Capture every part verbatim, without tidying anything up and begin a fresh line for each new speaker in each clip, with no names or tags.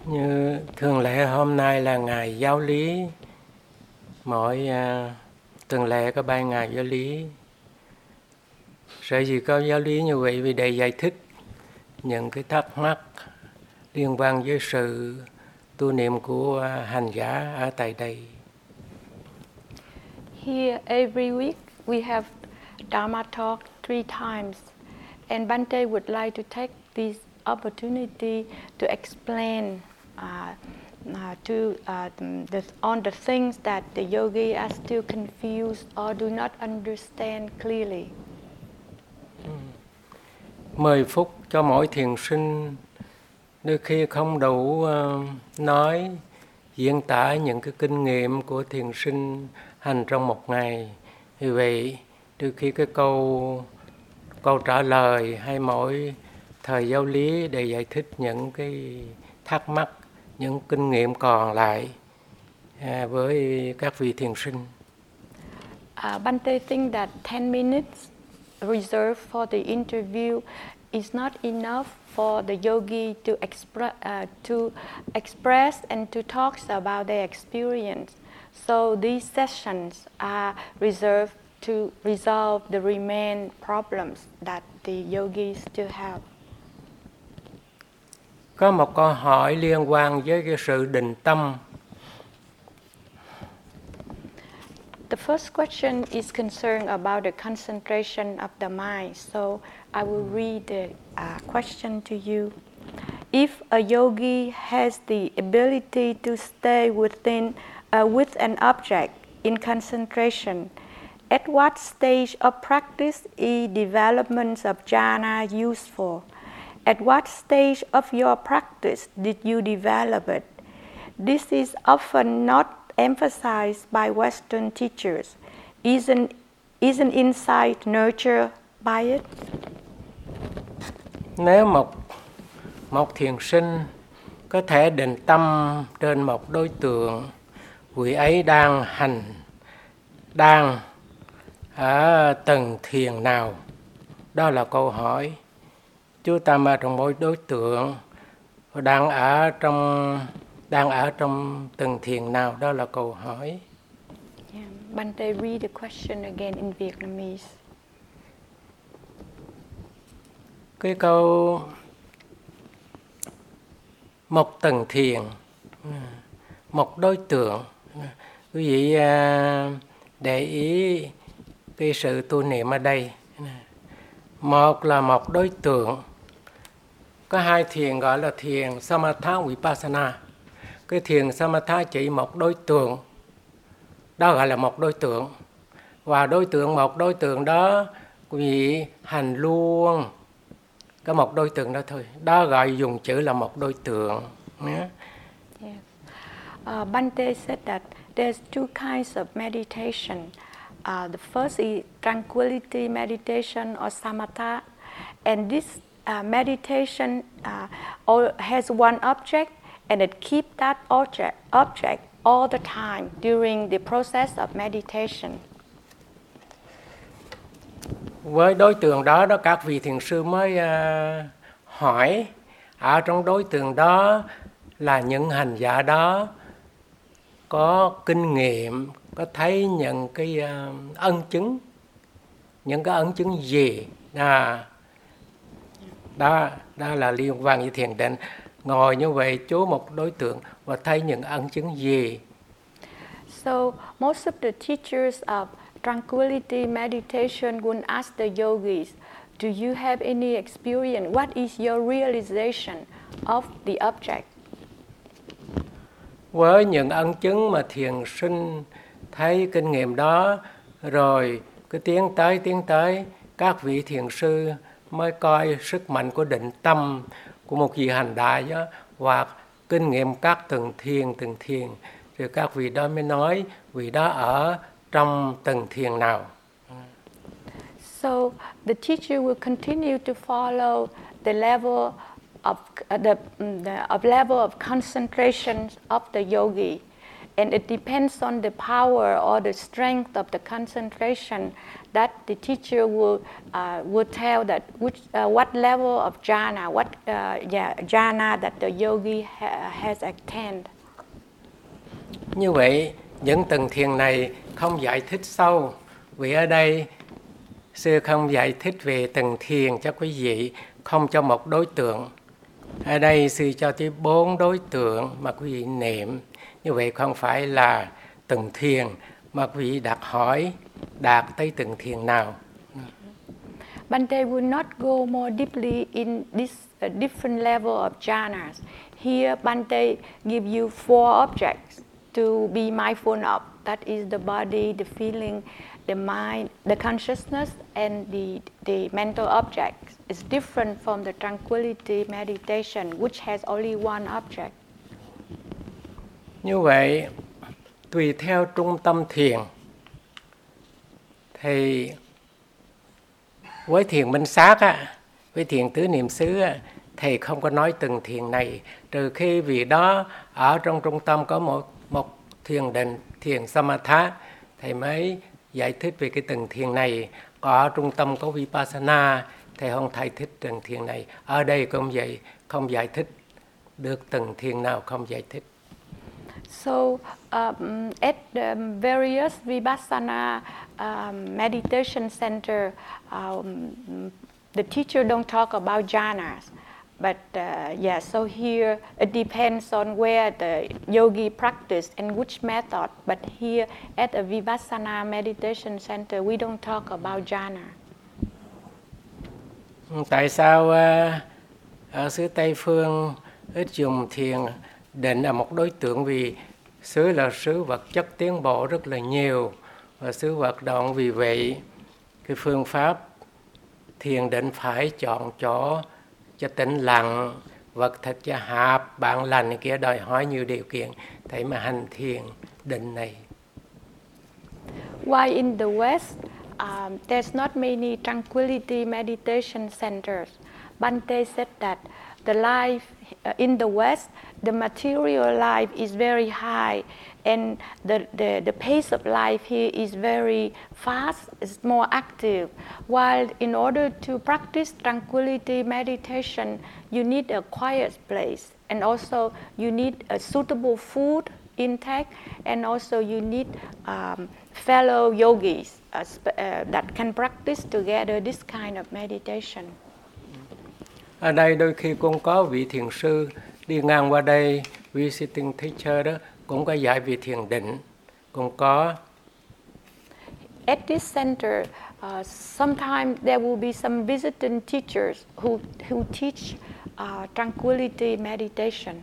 Như thường lệ hôm nay là ngày giáo lý, mỗi uh, tuần lễ có ba ngày giáo lý. Sở dĩ có giáo lý như vậy vì để giải thích những cái thắc mắc liên quan với sự tu niệm của uh, hành giả ở tại đây.
Here every week we have Dharma talk three times, and Bante would like to take this opportunity to explain uh, uh, to uh, the, on the things that the yogi are still confused or do not understand clearly.
Mười phút cho mỗi thiền sinh, đôi khi không đủ uh, nói diễn tả những cái kinh nghiệm của thiền sinh hành trong một ngày. Vì vậy, đôi khi cái câu câu trả lời hay mỗi thời giáo lý để giải thích những cái thắc mắc, những kinh nghiệm còn lại à, với các vị thiền sinh.
Uh, Bante think that ten minutes reserved for the interview is not enough for the yogi to express uh, to express and to talk about their experience. So these sessions are reserved to resolve the remaining problems that the yogis still have.
Có một câu hỏi liên quan với cái sự định tâm.
The first question is concerned about the concentration of the mind. So I will read the uh, question to you. If a yogi has the ability to stay within uh, with an object in concentration, at what stage of practice is development of jhana useful? At what stage of your practice did you develop it? This is often not emphasized by Western teachers. Isn't, isn't insight nurtured by it?
Nếu một, một thiền sinh có thể định tâm trên một đối tượng, vị ấy đang hành, đang ở tầng thiền nào? Đó là câu hỏi. Chú tâm ở trong mỗi đối tượng, đang ở trong đang ở trong tầng thiền nào? Đó là câu hỏi.
Yeah. Bante, read the question again in Vietnamese.
Cái câu một tầng thiền, một đối tượng. Quý vị để ý cái sự tu niệm ở đây. Một là một đối tượng. Có hai thiền gọi là thiền Samatha Vipassana. Cái thiền Samatha chỉ một đối tượng. Đó gọi là một đối tượng. Và đối tượng một đối tượng đó quý vị hành luôn có một đối tượng đó thôi. Đó gọi dùng chữ là một đối tượng. Yeah.
Yes. Uh, Bante said that there's two kinds of meditation. Uh, the first is tranquility meditation or samatha, and this uh, meditation uh, all, has one object, and it keeps that object object all the time during the process of meditation.
Với đối tượng đó, đó các vị thiền sư mới uh, hỏi ở trong đối tượng đó là những hành giả đó có kinh nghiệm, có thấy những cái uh, ân chứng, những cái ân chứng gì? À, đó, đó là liên quan với thiền định. Ngồi như vậy chú một đối tượng và thấy những ân chứng gì?
So most of the teachers of tranquility meditation would ask the yogis, do you have any experience? What is your realization of the object?
Với những ân chứng mà thiền sinh thấy kinh nghiệm đó, rồi cứ tiến tới tiến tới, các vị thiền sư mới coi sức mạnh của định tâm của một vị hành đại đó, hoặc kinh nghiệm các từng thiền từng thiền, rồi các vị đó mới nói vị đó ở trong từng thiền nào.
So the teacher will continue to follow the level of uh, the, the of level of concentration of the yogi, and it depends on the power or the strength of the concentration that the teacher will uh, will tell that which uh, what level of jhana, what uh, yeah, jhana that the yogi ha- has attained.
Như vậy, những tầng thiền này không giải thích sâu, vì ở đây sư không giải thích về tầng thiền cho quý vị, không cho một đối tượng. Ở đây sư cho tới bốn đối tượng mà quý vị niệm. Như vậy không phải là tầng thiền mà quý vị đặt hỏi đạt tới tầng thiền nào.
Bhante will not go more deeply in this uh, different level of jhanas. Here, Bhante give you four objects to be mindful of. That is the body, the feeling, the mind, the consciousness, and the, the mental objects. It's different from the tranquility meditation, which has only one object.
Như vậy, tùy theo trung tâm thiền, thì với thiền minh sát, á, với thiền tứ niệm xứ, á, thầy không có nói từng thiền này, trừ khi vì đó ở trong trung tâm có một, một thiền định, thiền samatha, thầy mới giải thích về cái từng thiền này. Còn ở trung tâm có vipassana, thầy không giải thích từng thiền này. Ở đây cũng vậy, không giải thích được từng thiền nào, không giải thích.
So um, at the various Vipassana um, meditation center, um, the teacher don't talk about jhanas. But uh, yeah, so here it depends on where the yogi practice and which method. But here at a Vipassana meditation center, we don't talk about jhana.
Tại sao uh, ở xứ Tây Phương ít dùng thiền định là một đối tượng? Vì xứ là xứ vật chất tiến bộ rất là nhiều và xứ vật động, vì vậy cái phương pháp thiền định phải chọn chỗ cho tĩnh lặng, vật thật cho hạp, bạn lành này kia, đòi hỏi nhiều điều kiện để mà hành thiền định này.
Why in the West um, there's not many tranquility meditation centers? Bhante said that the life uh, in the West, the material life is very high, and the, the, the pace of life here is very fast, it's more active. While in order to practice tranquility meditation, you need a quiet place, and also you need a suitable food intake, and also you need um, fellow yogis uh, sp- uh, that can practice together this kind of meditation.
Ở đây đôi khi cũng có vị thiền sư đi ngang qua đây, visiting teacher đó, cũng có dạy về thiền định, cũng có.
At this center, uh, sometimes there will be some visiting teachers who who teach uh, tranquility meditation.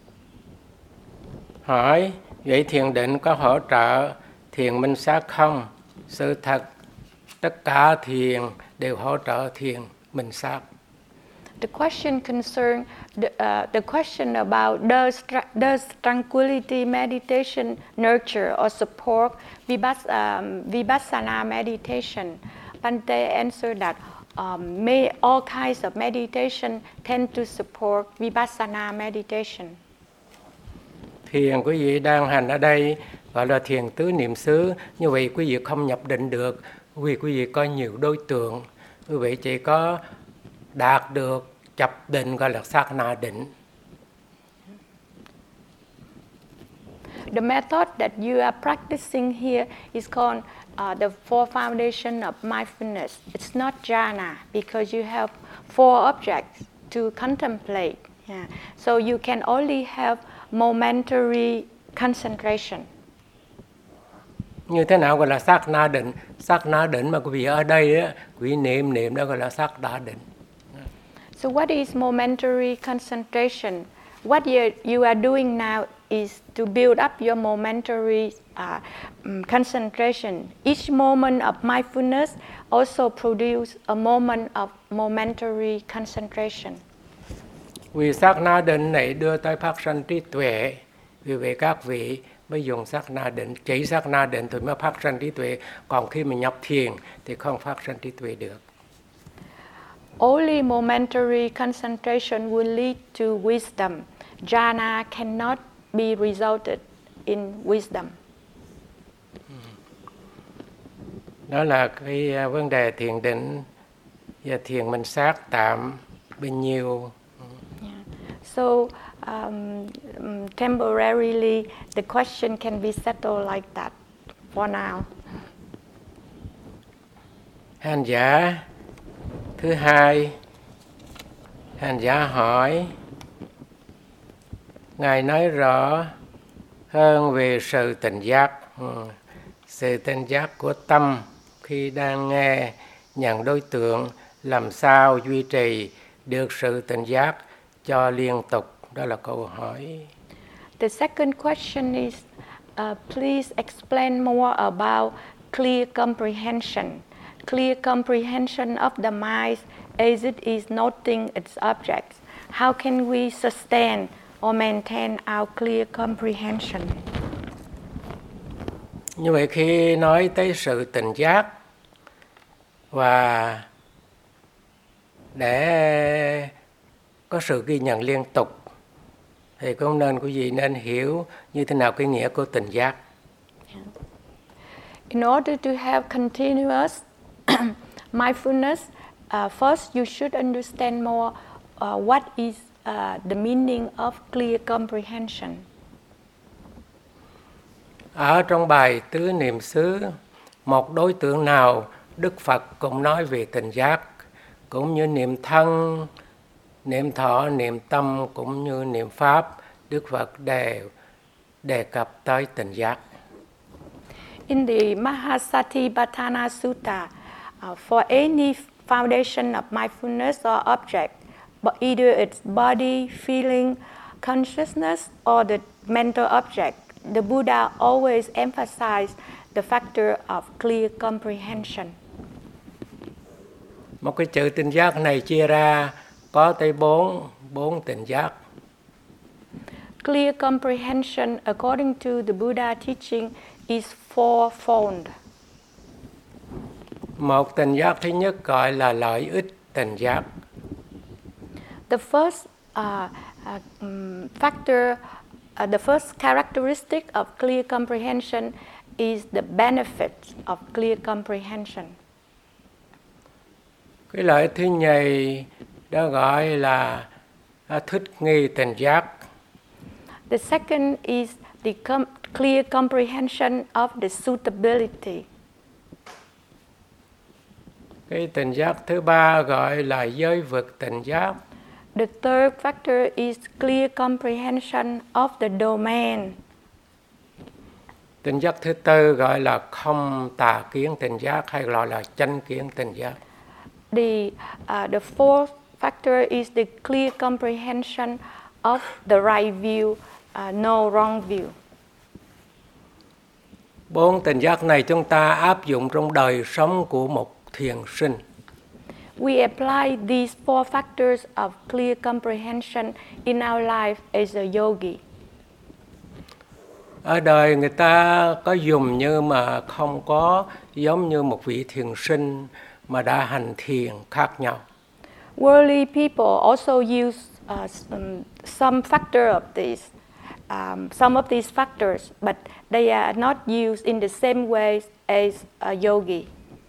Hỏi, vậy thiền định có hỗ trợ thiền minh sát không? Sự thật, tất cả thiền đều hỗ trợ thiền minh sát.
The question concern the, uh, the question about does tra- does tranquility meditation nurture or support vipass- um, vipassana meditation? Bhante answered that um, may all kinds of meditation tend to support vipassana meditation.
Thiền quý vị đang hành ở đây gọi là thiền tứ niệm xứ, như vậy quý vị không nhập định được, vì quý vị có nhiều đối tượng, quý vị chỉ có đạt được chập định gọi là sát na định.
The method that you are practicing here is called uh, the four foundation of mindfulness. It's not jhana because you have four objects to contemplate. Yeah. So you can only have momentary concentration.
Như thế nào gọi là sát na định? Sát na định mà quý vị ở đây á, quý vị niệm niệm đó gọi là sát na định.
So what is momentary concentration? What you, you are doing now is to build up your momentary uh, um, concentration. Each moment of mindfulness also produce a moment of momentary concentration.
Vì sát na định này đưa tới phát sanh trí tuệ, vì vậy các vị mới dùng sát na định, chỉ sát na định thì mới phát sanh trí tuệ, còn khi mình nhập thiền thì không phát sanh trí tuệ được.
Only momentary concentration will lead to wisdom. Jhana cannot be resulted in wisdom.
Đó là cái vấn đề thiền định và thiền minh sát tạm bao nhiêu.
Yeah. So um, temporarily the question can be settled like that for now.
Hành giả thứ hai, hành giả hỏi, Ngài nói rõ hơn về sự tỉnh giác, sự tỉnh giác của tâm khi đang nghe nhận đối tượng, làm sao duy trì được sự tỉnh giác cho liên tục. Đó là câu hỏi.
The second question is, uh, please explain more about clear comprehension. Clear comprehension of the mind as it is noting its objects. How can we sustain or maintain our clear comprehension?
Như vậy khi nói tới sự tỉnh giác và để có sự ghi nhận liên tục thì cũng nên quý vị nên hiểu như thế nào cái nghĩa của tỉnh giác.
In order to have continuous mindfulness, uh, first you should understand more uh, what is uh, the meaning of clear comprehension.
Ở trong bài Tứ Niệm xứ, một đối tượng nào Đức Phật cũng nói về tỉnh giác, cũng như niệm thân, niệm thọ, niệm tâm cũng như niệm pháp, Đức Phật đều đề cập tới tỉnh giác.
In the Mahasatipatthana Sutta, uh, for any foundation of mindfulness or object, but either its body, feeling, consciousness, or the mental object, the Buddha always emphasized the factor of clear comprehension.
Một cái chữ tỉnh giác này chia ra có tới bốn, bốn tỉnh giác.
Clear comprehension, according to the Buddha teaching, is fourfold.
Một tỉnh giác thứ nhất gọi là lợi ích tỉnh giác.
The first uh, uh, um, factor, uh, the first characteristic of clear comprehension is the benefit of clear comprehension.
Cái lợi thứ nhì đó gọi là thích nghi tỉnh giác.
The second is the com- clear comprehension of the suitability.
Cái tỉnh giác thứ ba gọi là giới vực tỉnh giác.
The third factor is clear comprehension of the domain.
Tỉnh giác thứ tư gọi là không tà kiến tỉnh giác hay gọi là chánh kiến tỉnh giác.
The, uh, the fourth factor is the clear comprehension of the right view, uh, no wrong view.
Bốn tỉnh giác này chúng ta áp dụng trong đời sống của một thiền sinh.
We apply these four factors of clear comprehension in our life as a yogi.
Ở đời người ta có dùng nhưng mà không có giống như một vị thiền sinh mà đã hành thiền khác nhau.
Worldly people also use uh, some, some factor of these, um, some of these factors, but they are not used in the same way as a yogi.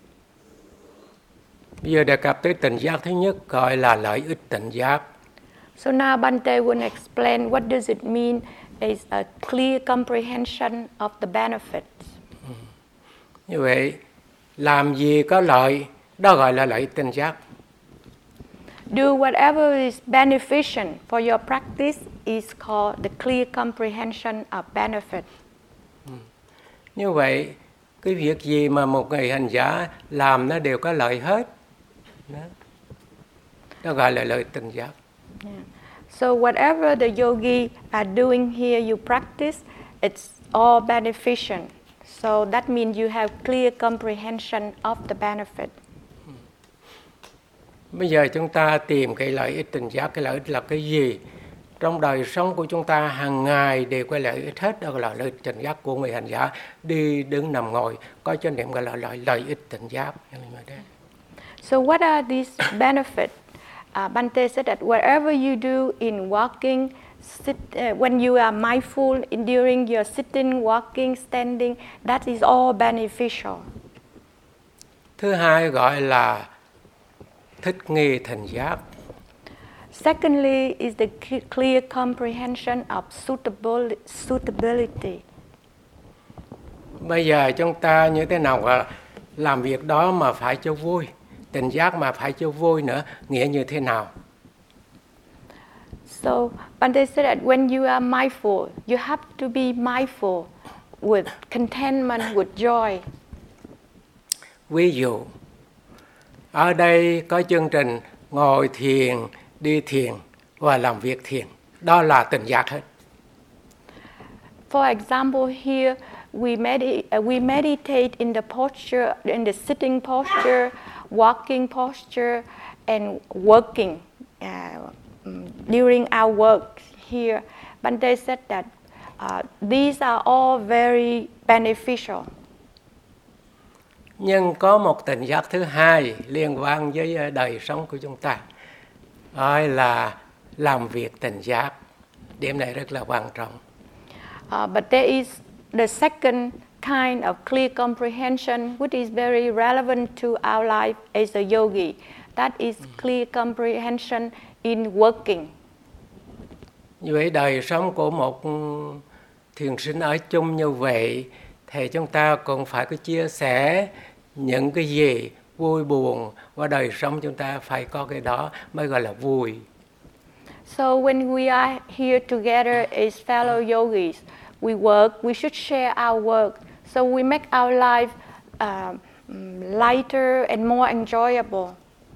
Bây giờ đề cập tới tỉnh giác thứ nhất gọi là lợi ích tỉnh giác.
So now Bhante will explain what does it mean as a clear comprehension of the benefits.
Ừ. Như vậy, làm gì có lợi, đó gọi là lợi ích tỉnh giác.
Do whatever is beneficent for your practice is called the clear comprehension of benefit.
Ừ. Như vậy, cái việc gì mà một người hành giả làm nó đều có lợi hết. Đó, đó gọi là lợi ích tỉnh giác.
Yeah. So whatever the yogi are doing here, you practice, it's all beneficent. So that means you have clear comprehension of the benefit.
Bây giờ chúng ta tìm cái lợi ích tỉnh giác, cái lợi ích là cái gì? Trong đời sống của chúng ta hàng ngày đều có lợi ích hết, đó là lợi ích tỉnh giác của người hành giả. Đi, đứng, nằm, ngồi, có chánh niệm gọi là lợi, lợi ích tỉnh giác.
So what are these benefits? Uh, Bhante said that whatever you do in walking, sit, uh, when you are mindful in during your sitting, walking, standing, that is all beneficial.
Thứ hai gọi là thích nghi tỉnh giác.
Secondly is the clear comprehension of suitability.
Bây giờ chúng ta như thế nào là làm việc đó mà phải cho vui, tỉnh giác mà phải cho vui nữa, nghĩa như thế nào?
So, Bante said that when you are mindful, you have to be mindful with contentment, with joy.
Ví dụ, ở đây có chương trình ngồi thiền, đi thiền và làm việc thiền. Đó là tỉnh giác hết.
For example, here we, medi- uh, we meditate in the posture, in the sitting posture, walking posture, and working uh, during our work here. Bante said that uh, these are all very beneficial.
Nhưng có một tỉnh giác thứ hai liên quan với đời sống của chúng ta. Đó là làm việc tỉnh giác. Điểm này rất là quan trọng.
Uh, but there is the second kind of clear comprehension which is very relevant to our life as a yogi. That is clear comprehension in working.
Như vậy đời sống của một thiền sinh ở chung như vậy thì chúng ta cũng phải có chia sẻ những cái gì vui buồn và đời sống chúng ta phải có cái đó mới gọi là vui.
So when we are here together as fellow yogis, we work, we should share our work. So we make our life uh, lighter and more enjoyable.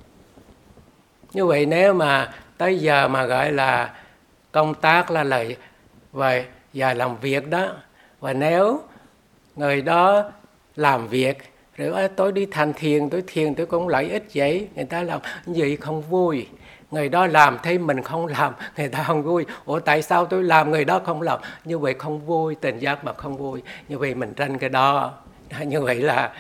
Như vậy nếu mà tới giờ mà gọi là công tác là lời và giờ làm việc đó, và nếu người đó làm việc rồi tôi đi thành thiền, tôi thiền tôi cũng lợi ích vậy, người ta làm gì không vui. Người đó làm thấy mình không làm, người ta không vui. Ủa tại sao tôi làm người đó không làm? Như vậy không vui, tỉnh giác mà không vui. Như vậy mình tranh cái đó. Như vậy là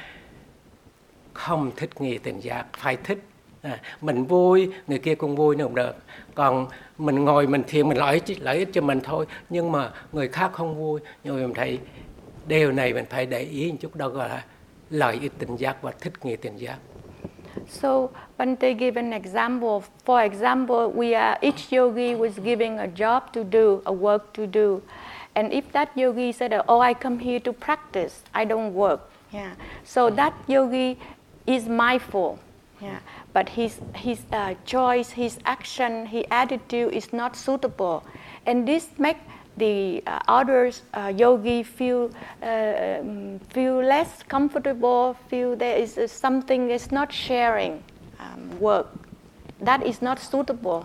không thích nghi tỉnh giác, phải thích. À, mình vui, người kia cũng vui nữa cũng được. Còn mình ngồi mình thiền, mình lợi ích, lợi ích cho mình thôi. Nhưng mà người khác không vui. Nhưng mà mình thấy điều này mình phải để ý một chút, đó gọi là lợi ích tỉnh giác và thích nghi tỉnh giác.
So Bante gave an example. For example, we are, each yogi was giving a job to do, a work to do. And if that yogi said, oh, I come here to practice, I don't work. Yeah. So that yogi is mindful. Yeah. But his, his uh, choice, his action, his attitude is not suitable. And this makes the uh, other uh, yogi feel uh, feel less comfortable, feel there is uh, something is not sharing um, work. That is not suitable.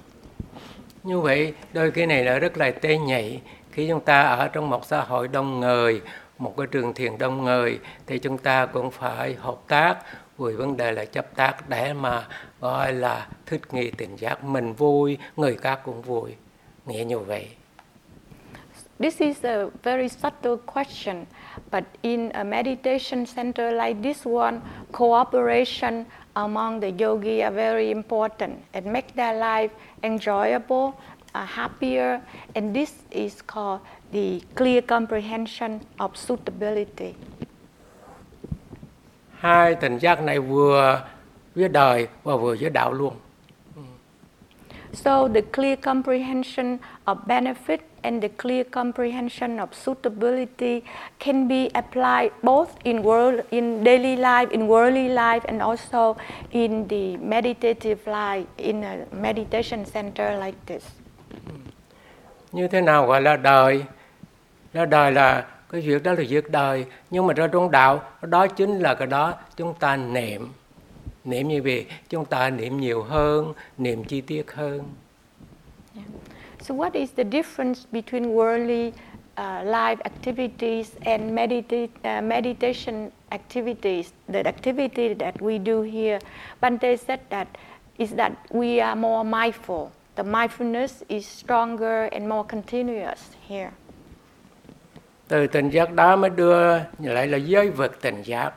Như vậy, đôi khi này là rất là tế nhị. Khi chúng ta ở trong một xã hội đông người, một cái trường thiền đông người, thì chúng ta cũng phải hợp tác với vấn đề là chấp tác để mà gọi là thích nghi tỉnh giác. Mình vui, người khác cũng vui. Nghĩa như vậy.
This is a very subtle question, but in a meditation center like this one, cooperation among the yogi are very important and make their life enjoyable, uh, happier, and this is called the clear comprehension of suitability.
Hai tỉnh giác này vừa với đời và vừa với đạo luôn.
So the clear comprehension of benefit and the clear comprehension of suitability can be applied both in world, in daily life, in worldly life, and also in the meditative life, in a meditation center like this.
Như thế nào gọi là đời? Là đời là cái việc đó là việc đời, nhưng mà trong đạo đó chính là cái đó chúng ta niệm. Niệm như vậy, chúng ta niệm nhiều hơn, niệm chi tiết hơn.
Yeah. So what is the difference between worldly uh, life activities and medita- uh, meditation activities? The activity that we do here, Bante said that is that we are more mindful. The mindfulness is stronger and more continuous here.
Từ tỉnh giác đó mới đưa lại là giới vực tỉnh giác.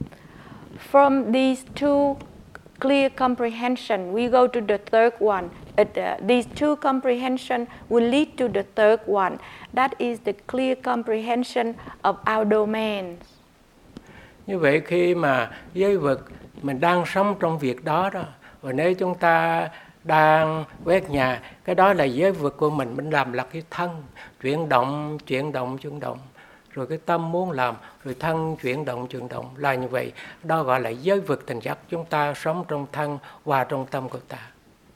From these two clear comprehension, we go to the third one, uh, these two comprehension will lead to the third one. That is the clear comprehension of our domains.
Như vậy khi mà giới vực mình đang sống trong việc đó đó, và nếu chúng ta đang quét nhà, cái đó là giới vực của mình, mình làm là cái thân, chuyển động, chuyển động, chuyển động. Rồi cái tâm muốn làm, rồi thân chuyển động, chuyển động, là như vậy. Đó gọi là giới vực tình giác, chúng ta sống trong thân và trong tâm của ta.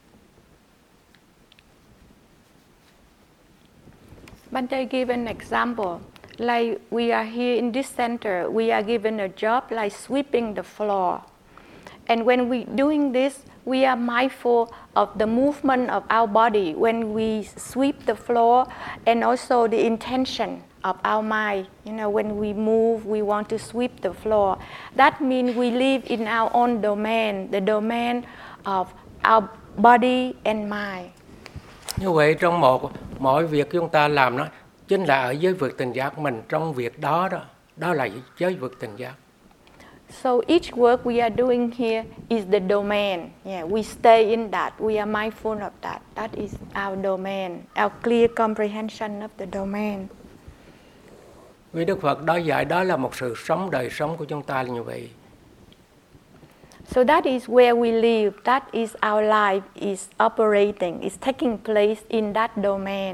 Bante give an example. Like we are here in this center, we are given a job like sweeping the floor. And when we doing this, we are mindful of the movement of our body when we sweep the floor, and also the intention of our mind. You know, when we move, we want to sweep the floor. That means we live in our own domain, the domain of our body and mind.
Như vậy trong một mọi việc chúng ta làm đó chính là ở giới vực tình giác mình, trong việc đó đó, đó là giới vực tình giác.
So each work we are doing here is the domain. Yeah, we stay in that. We are mindful of that. That is our domain, our clear comprehension of the domain.
Vì Đức Phật đó dạy đó là một sự sống, đời sống của chúng ta là như vậy.
So that is where we live. That is our life is operating, is taking place in that domain.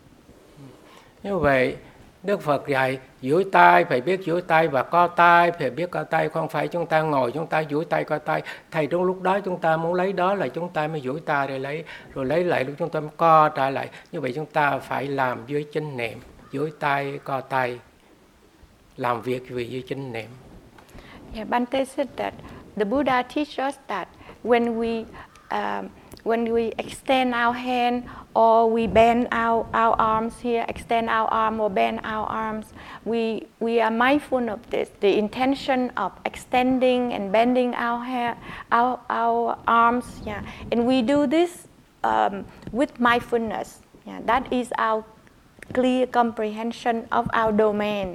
Như vậy, Đức Phật dạy duỗi tay phải biết duỗi tay và co tay phải biết co tay, không phải chúng ta ngồi chúng ta duỗi tay co tay. Thầy trong lúc đó chúng ta muốn lấy đó là chúng ta mới duỗi tay để lấy, rồi lấy lại lúc chúng ta mới co trở lại. Như vậy chúng ta phải làm dưới chánh niệm, duỗi tay co tay, làm việc vì dưới chánh niệm.
Yeah, Bante said that the Buddha teaches us that when we um, when we extend our hand or we bend our, our arms here, extend our arm or bend our arms, we we are mindful of this, the intention of extending and bending our hair, our our arms, yeah, and we do this um, with mindfulness. Yeah, that is our clear comprehension of our domain.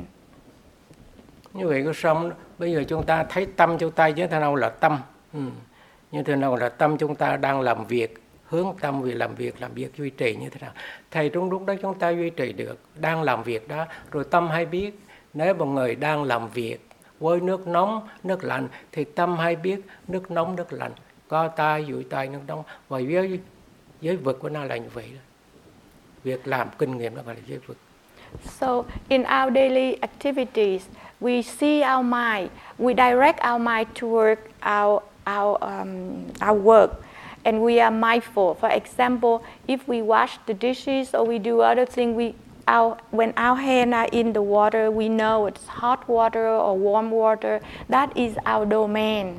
Như vậy có xong, bây giờ chúng ta thấy tâm chúng ta như thế nào là tâm, ừ. như thế nào là tâm chúng ta đang làm việc, hướng tâm vì làm việc, làm việc duy trì như thế nào. Thầy trong lúc đó chúng ta duy trì được, đang làm việc đó, rồi tâm hay biết. Nếu một người đang làm việc với nước nóng, nước lạnh, thì tâm hay biết nước nóng, nước lạnh, co tay, duỗi tay, nước nóng. Và với giới vực của nó là như vậy đó. Việc làm kinh nghiệm đó gọi là giới vực.
So in our daily activities, we see our mind, we direct our mind toward our our um, our work, and we are mindful. For example, if we wash the dishes or we do other things, we our when our hands are in the water, we know it's hot water or warm water. That is our domain.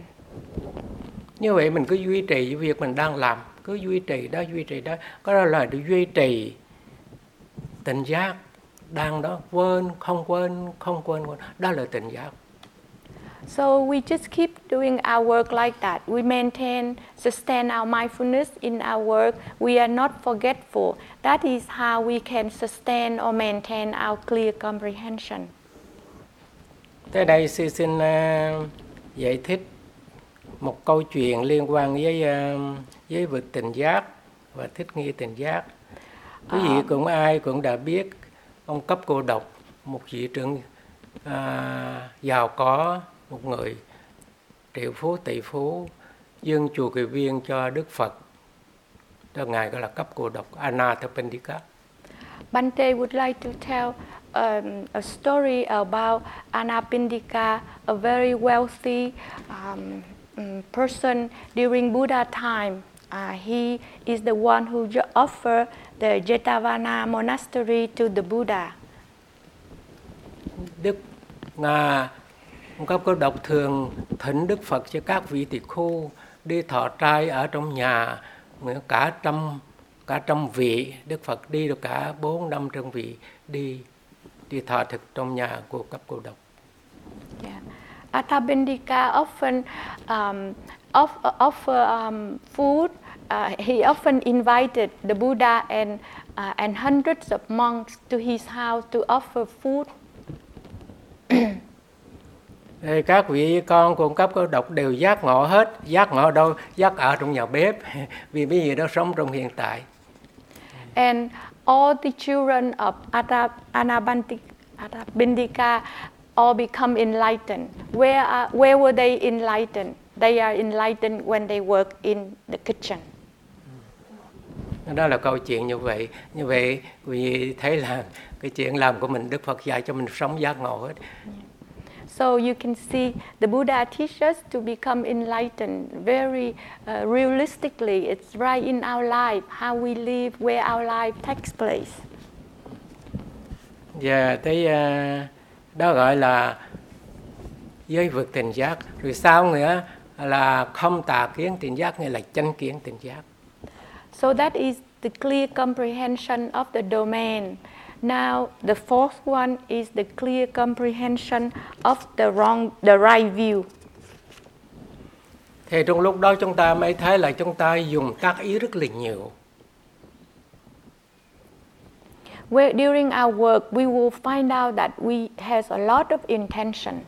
Như vậy mình cứ duy trì cái việc mình đang làm, cứ duy trì đó, duy trì đó, có đó là để duy trì tỉnh giác. Đang đó, quên, không quên, không quên, quên. Đó là tỉnh giác.
So we just keep doing our work like that. We maintain, sustain our mindfulness in our work. We are not forgetful. That is how we can sustain or maintain our clear comprehension.
Tới đây sư xin uh, giải thích một câu chuyện liên quan với uh, với vực tỉnh giác và thích nghi tỉnh giác. Quý vị uh, cũng ai cũng đã biết ông Cấp Cô Độc, một vị trưởng à, giàu có, một người triệu phú tỷ phú, dâng chùa Kỳ Viên cho Đức Phật. Đó ngài gọi là Cấp Cô Độc, Anathapindika.
Bante would like to tell um, a story about Anathapindika, a very wealthy um, person during Buddha time. Uh, he is the one who offered the Jetavana monastery to the Buddha.
Đức Ngà, ông Cấp Cô Độc thường thỉnh Đức Phật cho các vị tỳ khưu đi thọ trai ở trong nhà, cả trăm cả trăm vị. Đức Phật đi được cả bốn năm trăm vị đi đi thọ thực trong nhà của Cấp Cô Độc.
Yeah. Anathapindika often um, off, offer um, food. Uh, he often invited the Buddha and uh, and hundreds of monks to his house to offer food.
Các vị con cung cấp có độc đều giác ngộ hết. Giác ngộ đâu? Giác ở trong nhà bếp. Vì cái gì đó sống trong hiện tại.
And all the children of Anabindika all become enlightened. Where are, where were they enlightened? They are enlightened when they work in the kitchen.
Đó là câu chuyện như vậy. Như vậy quý vị thấy là cái chuyện làm của mình, Đức Phật dạy cho mình sống giác ngộ hết.
So you can see the Buddha teaches us to become enlightened very uh, realistically. It's right in our life, how we live, where our life takes place.
Và tới uh, đó gọi là giới vượt tình giác. Rồi sau nữa là không tà kiến tình giác, nghĩa là chánh kiến tình giác.
So that is the clear comprehension of the domain. Now the fourth one is the clear comprehension of the wrong, the right view.
Thì trong lúc đó chúng ta mới thấy là chúng ta dùng tác ý rất là nhiều.
Where during our work we will find out that we has a lot of intentions.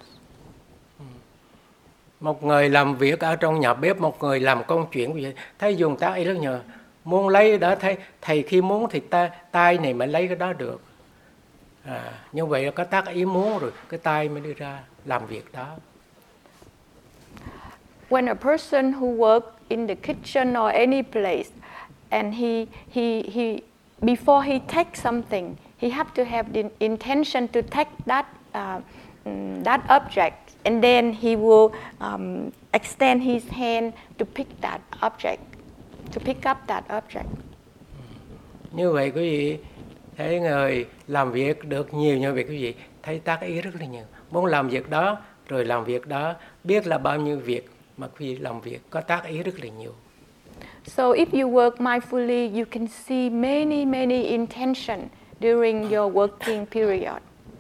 Một người làm việc ở trong nhà bếp, một người làm công chuyện, thấy dùng tác ý rất nhiều. Muốn lấy đó, thấy thầy khi muốn thì ta, tay này mới lấy cái đó được. À, như vậy là có tác ý muốn rồi cái tay mới đưa ra làm việc đó.
When a person who works in the kitchen or any place, and he he he before he takes something, he have to have the intention to take that uh, that object, and then he will um, extend his hand to pick that object, to pick up that object.
Như vậy quý vị thấy người làm việc được nhiều như vậy, quý vị thấy tác ý rất là nhiều. Muốn làm việc đó rồi làm việc đó, biết là bao nhiêu việc mà quý vị làm việc có tác ý rất là nhiều.
So if you work mindfully, you can see many many intention during your working period.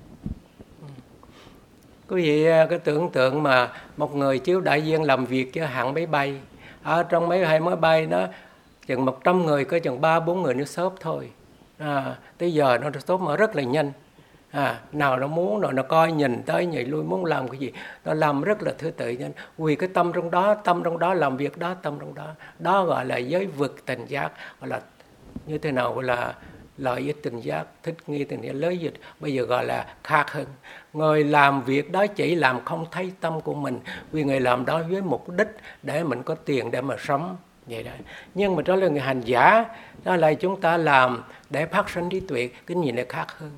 Quý vị cái tưởng tượng mà một người chiếu đại viên làm việc cho hãng máy bay, ở trong mấy hai máy bay đó chừng một trăm người có chừng ba bốn người nó xốp thôi. À, tới giờ nó xốp mà rất là nhanh. À, nào nó muốn rồi nó coi nhìn tới nhảy lui muốn làm cái gì nó làm rất là thứ tự nhanh. Vì cái tâm trong đó, tâm trong đó làm việc đó, tâm trong đó, đó gọi là giới vực tình giác, gọi là như thế nào, gọi là lợi ích tình giác, thích nghi tình giác, lợi ích bây giờ gọi là khác hơn. Người làm việc đó chỉ làm không thấy tâm của mình, vì người làm đó với mục đích để mình có tiền để mà sống vậy đó. Nhưng mà đó là người hành giả, đó là chúng ta làm để phát sinh trí tuệ, cái nhìn này khác hơn.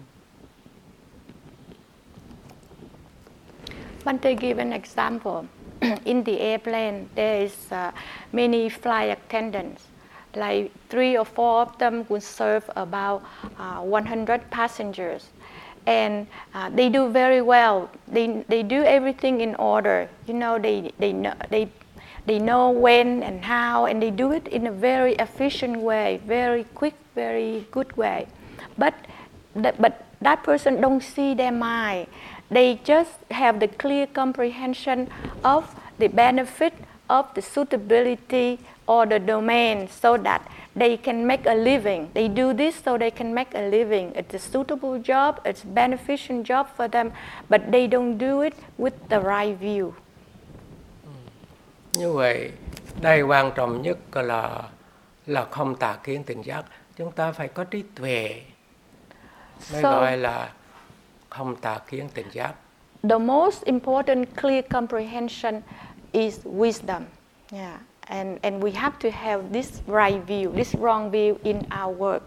Bante give an example. In the airplane, there is uh, many flight attendants. Like three or four of them would serve about uh, one hundred passengers, and uh, they do very well. They they do everything in order. You know, they they know, they they know when and how, and they do it in a very efficient way, very quick, very good way. But the, but that person don't see their mind. They just have the clear comprehension of the benefit of the suitability or the domain, so that they can make a living. They do this so they can make a living. It's a suitable job, it's a beneficial job for them, but they don't do it with the right view.
Như vậy, đây quan trọng nhất là là không tà kiến tình giác. Chúng ta phải có trí tuệ mới so, gọi là không tà kiến tình giác.
The most important clear comprehension is wisdom. Yeah. And, and we have to have this right view, this wrong view in our work.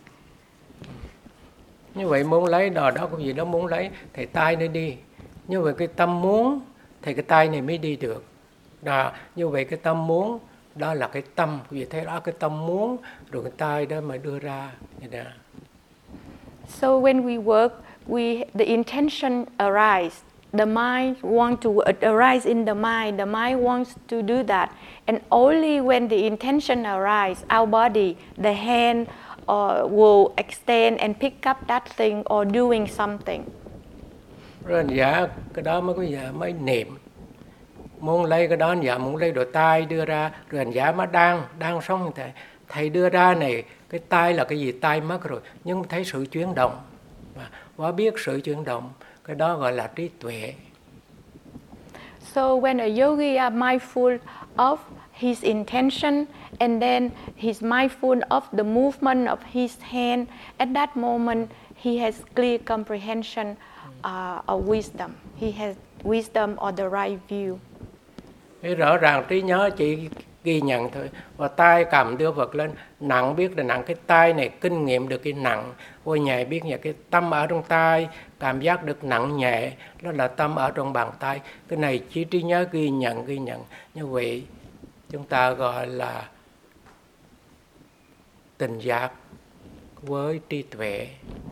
Như vậy muốn lấy đò đó cái gì đó muốn lấy thì tay nó đi. Như vậy cái tâm muốn thì cái tay này mới đi được. Đó, như vậy cái tâm muốn đó là cái tâm, vì thế đó cái tâm muốn rồi cái tay đó mà đưa ra như đó.
So when we work, we the intention arise. The mind wants to arise in the mind. The mind wants to do that, and only when the intention arises, our body, the hand, uh, will extend and pick up that thing or doing something.
Rồi anh giả cái đó mới có giả mới niệm. Muốn lấy cái đó anh giả muốn lấy đôi tay đưa ra, rồi anh giả mới đang đang sống như thế. Thầy đưa ra này cái tay là cái gì, tay mất rồi, nhưng thấy sự chuyển động và biết sự chuyển động. Cái đó gọi là trí tuệ.
So when a yogi are mindful of his intention and then he's mindful of the movement of his hand, at that moment he has clear comprehension uh, of wisdom. He has wisdom or the right view.
Thế rõ ràng trí nhớ chỉ ghi nhận thôi, và tay cầm đưa vật lên, nặng biết là nặng, cái tay này kinh nghiệm được cái nặng, ôi nhẹ biết nhẹ, cái tâm ở trong tay cảm giác được nặng nhẹ, đó là tâm ở trong bàn tay. Cái này chỉ trí nhớ ghi nhận ghi nhận như vậy chúng ta gọi là tỉnh giác với trí tuệ.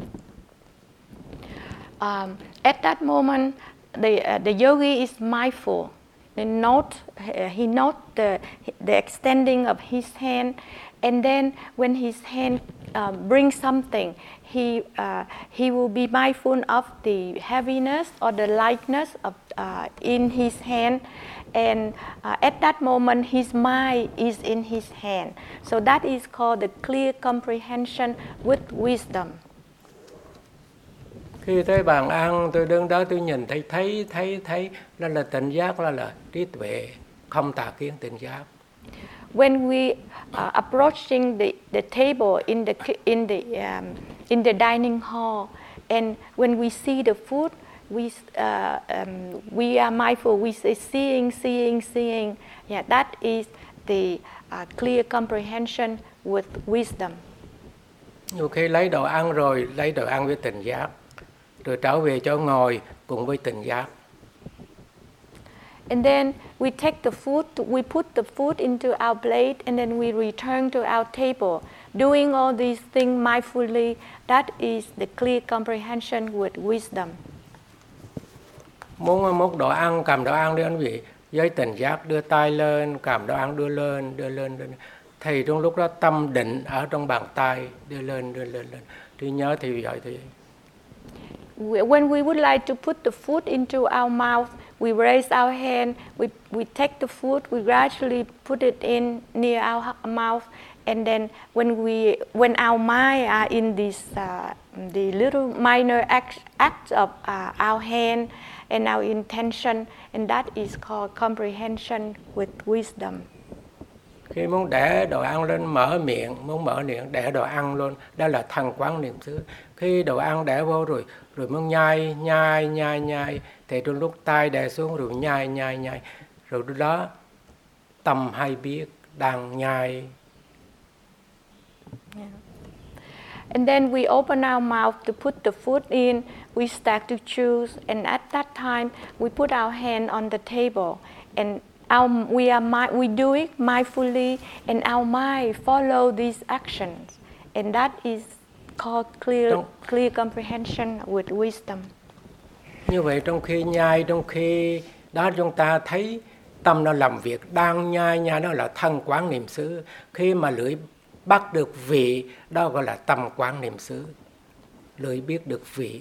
Um, at that moment, the uh, the yogi is mindful. He note uh, he note the the extending of his hand, and then when his hand uh, brings something, he uh, he will be mindful of the heaviness or the lightness of uh, in his hand, and uh, at that moment his mind is in his hand. So that is called the clear comprehension with wisdom.
Khi tới bàn ăn, tôi đứng đó tôi nhìn thấy thấy thấy thấy đó là tỉnh giác, đó là trí tuệ, không tà kiến tỉnh giác.
When we are approaching the, the table in the in the um, in the dining hall, and when we see the food, we uh, um, we are mindful. We say seeing, seeing, seeing. Yeah, that is the uh, clear comprehension with wisdom.
Nhiều khi lấy đồ ăn rồi lấy đồ ăn với tỉnh giác, rồi trở về chỗ ngồi cùng với tỉnh giác.
And then we take the food, we put the food into our plate, and then we return to our table. Doing all these things mindfully, that is the clear comprehension with wisdom.
Muốn múc đồ ăn, cầm đồ ăn đi anh vị, với tỉnh giác đưa tay lên, cầm đồ ăn đưa lên, đưa lên, đưa lên. Thì trong lúc đó tâm định ở trong bàn tay, đưa lên, đưa lên, lên. Thì nhớ thì vậy thì.
When we would like to put the food into our mouth, we raise our hand, we, we take the food, we gradually put it in near our mouth, and then when we when our mind are in this uh, the little minor act, act of uh, our hand and our intention, and that is called comprehension with wisdom.
Khi muốn để đồ ăn lên mở miệng, muốn mở miệng để đồ ăn luôn, đó là thân quán niệm xứ. Khi đồ ăn để vô rồi, rồi muốn nhai, nhai, nhai, nhai, thì trong lúc tay đè xuống rồi nhai, nhai, nhai, rồi lúc đó tâm hay biết đang nhai.
Yeah. And then we open our mouth to put the food in, we start to choose, and at that time we put our hand on the table, and Our, we, are, we do it mindfully, and our mind follow these actions, and that is called clear, clear comprehension with wisdom.
Như vậy trong khi nhai, trong khi đó chúng ta thấy tâm nó làm việc, đang nhai, nhai đó là thân quán niệm xứ. Khi mà lưỡi bắt được vị, đó gọi là tâm quán niệm xứ. Lưỡi biết được vị.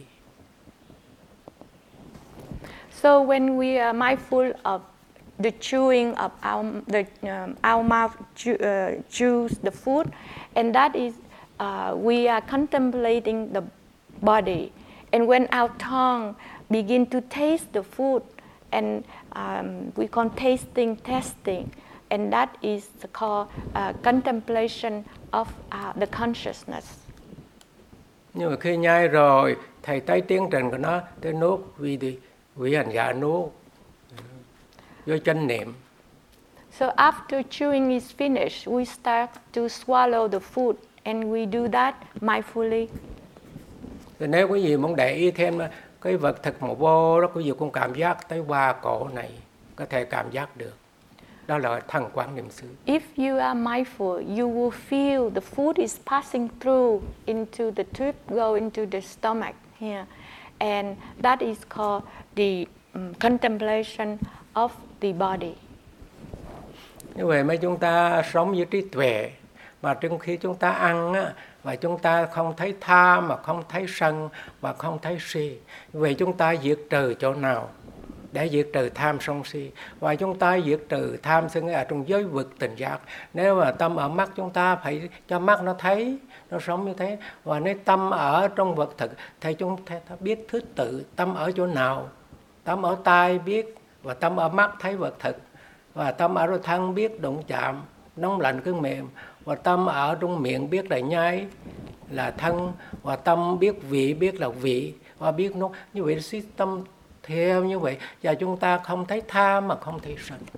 So when we are mindful of the chewing of our the um, our mouth chew, uh, chews the food, and that is uh, we are contemplating the body, and when our tongue begin to taste the food, and um, we call tasting testing, and that is called uh, contemplation of uh, the consciousness.
Nhưng mà khi nhai rồi thầy thấy tiến trình của nó, tới nuốt vì thì vị hành giả nuốt với chánh niệm.
So after chewing is finished, we start to swallow the food, and we do that mindfully.
Thì nếu quý vị muốn để ý thêm cái vật thực mà vô đó, quý vị cũng cảm giác tới qua cổ này, có thể cảm giác được. Đó là thân quán niệm xứ.
If you are mindful, you will feel the food is passing through into the tube, go into the stomach here, and that is called the um, contemplation of the body.
Như vậy mà chúng ta sống với trí tuệ, mà trong khi chúng ta ăn á, và chúng ta không thấy tham, mà không thấy sân, và không thấy si. Như vậy chúng ta diệt trừ chỗ nào để diệt trừ tham sân si? Và chúng ta diệt trừ tham sân ở trong giới vực tỉnh giác. Nếu mà tâm ở mắt, chúng ta phải cho mắt nó thấy, nó sống như thế. Và nếu tâm ở trong vật thực thì chúng ta biết thứ tự tâm ở chỗ nào. Tâm ở tai biết, và tâm ở mắt thấy vật thực, và tâm ở thân biết đụng chạm, nóng lạnh cứng mềm, và tâm ở trong miệng biết là nhai là thân, và tâm biết vị biết là vị, và biết nó như vậy tâm theo như vậy, và chúng ta không thấy tham mà không thấy sân.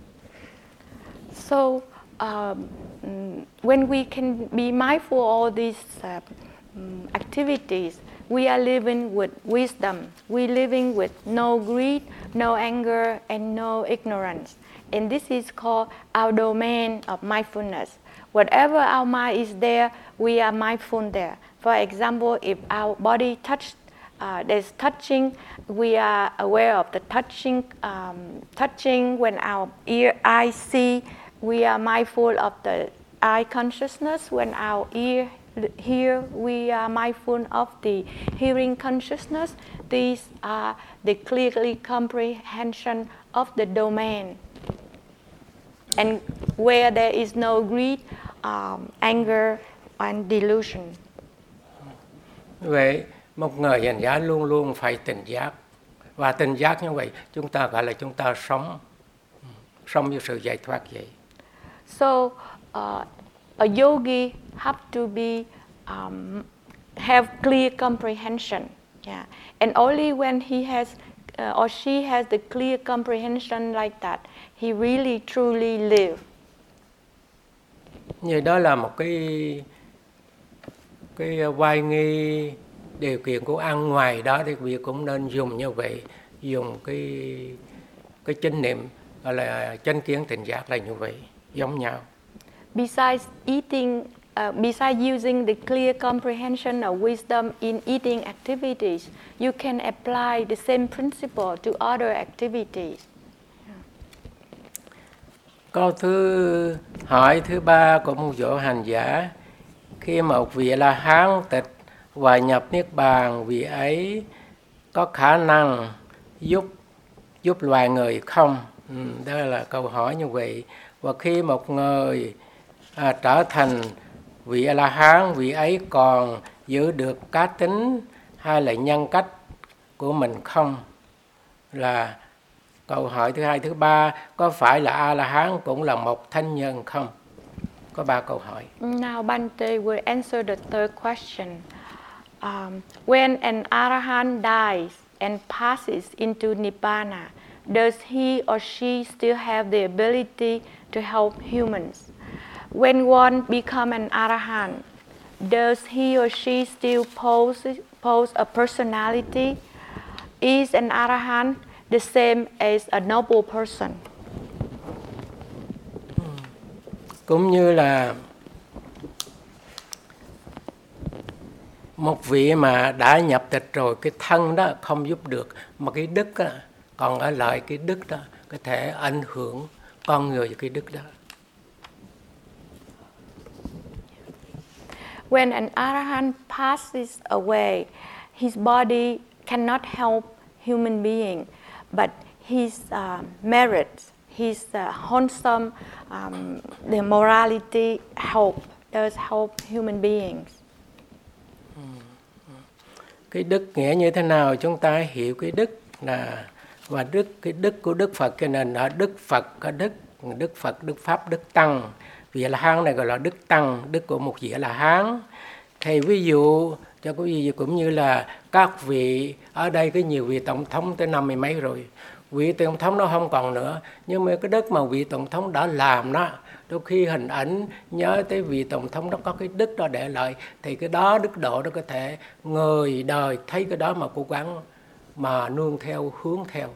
So uh, when we can be mindful of all these uh, activities, we are living with wisdom. We living with no greed, no anger, and no ignorance. And this is called our domain of mindfulness. Whatever our mind is there, we are mindful there. For example, if our body touch, uh, there's touching, we are aware of the touching. Um, touching when our ear, eyes see, we are mindful of the eye consciousness. When our ear hear, we are mindful of the hearing consciousness. These are the clearly comprehension of the domain. And where there is no greed, um, anger, and delusion.
Vậy một người hành giả luôn luôn phải tỉnh giác, và tỉnh giác như vậy chúng ta gọi là chúng ta sống sống như sự giải thoát vậy.
So uh, a yogi have to be um, have clear comprehension, yeah. And only when he has uh, or she has the clear comprehension like that, he really truly live.
Như đó là một cái cái oai nghi điều kiện của ăn ngoài đó, thì việc cũng nên dùng như vậy, dùng cái cái chánh niệm gọi là chánh kiến tỉnh giác là như vậy, giống nhau.
Besides eating, uh, besides using the clear comprehension of wisdom in eating activities, you can apply the same principle to other activities.
Câu thứ hỏi thứ ba của một vị hành giả: khi một vị La Hán tịch và nhập niết bàn, vị ấy có khả năng giúp giúp loài người không? Ừ, đó là câu hỏi như vậy. Và khi một người à, trở thành vị La Hán, vị ấy còn giữ được cá tính hay là nhân cách của mình không? Là câu hỏi thứ hai. Thứ ba, có phải là A La Hán cũng là một thánh nhân không? Có ba câu hỏi.
Now Bante will answer the third question. Um, when an Arahant dies and passes into Nibbana, does he or she still have the ability to help humans? When one becomes an Arahant, does he or she still pose, pose a personality? Is an Arahant the same as a noble person?
Cũng như là một vị mà đã nhập tịch rồi, cái thân đó không giúp được, mà cái đức đó, còn ở lại cái đức đó có thể ảnh hưởng con người với cái đức đó.
When an Arahant passes away, his body cannot help human being, but his uh, merits, his uh, wholesome, um, the morality help, does help human beings.
Cái đức nghĩa như thế nào? Chúng ta hiểu cái đức là, và đức cái đức của Đức Phật, cho nên ở Đức Phật có đức, Đức Phật, Đức Pháp, Đức Tăng. Vị La Hán này gọi là Đức Tăng, đức của một vị La Hán. Thì ví dụ cho quý vị cũng như là các vị ở đây có nhiều vị tổng thống tới năm mươi mấy rồi, vị tổng thống nó không còn nữa, nhưng mà cái đức mà vị tổng thống đã làm đó, đôi khi hình ảnh nhớ tới vị tổng thống đó có cái đức đó để lại, thì cái đó đức độ đó có thể người đời thấy cái đó mà cố gắng mà nương theo, hướng theo.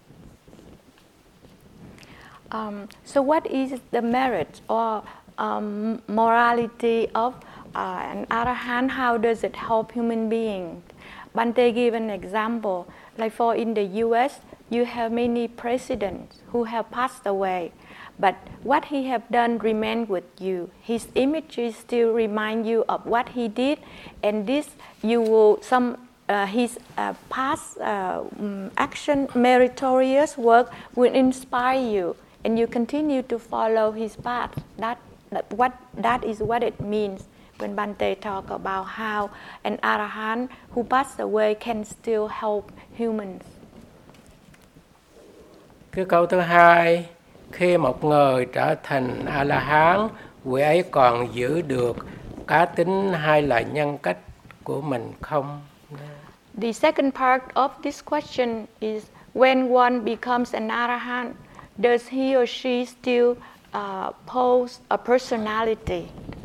Um, so what is the merit or um, morality of uh, an Arahant? How does it help human beings? Bante gave an example. Like for in the U S, you have many presidents who have passed away, but what he have done remain with you. His images still remind you of what he did, and this you will some uh, his uh, past uh, action, meritorious work will inspire you, and you continue to follow his path. That, that what that is what it means when Bante talk about how an Arahant who passed away can still help humans.
Cái câu thứ hai, khi một người trở thành A-la-hán, vị ấy còn giữ được cá tính hay là nhân cách của mình không?
The second part of this question is, when one becomes an Arahant, does he or she still uh, pose a personality?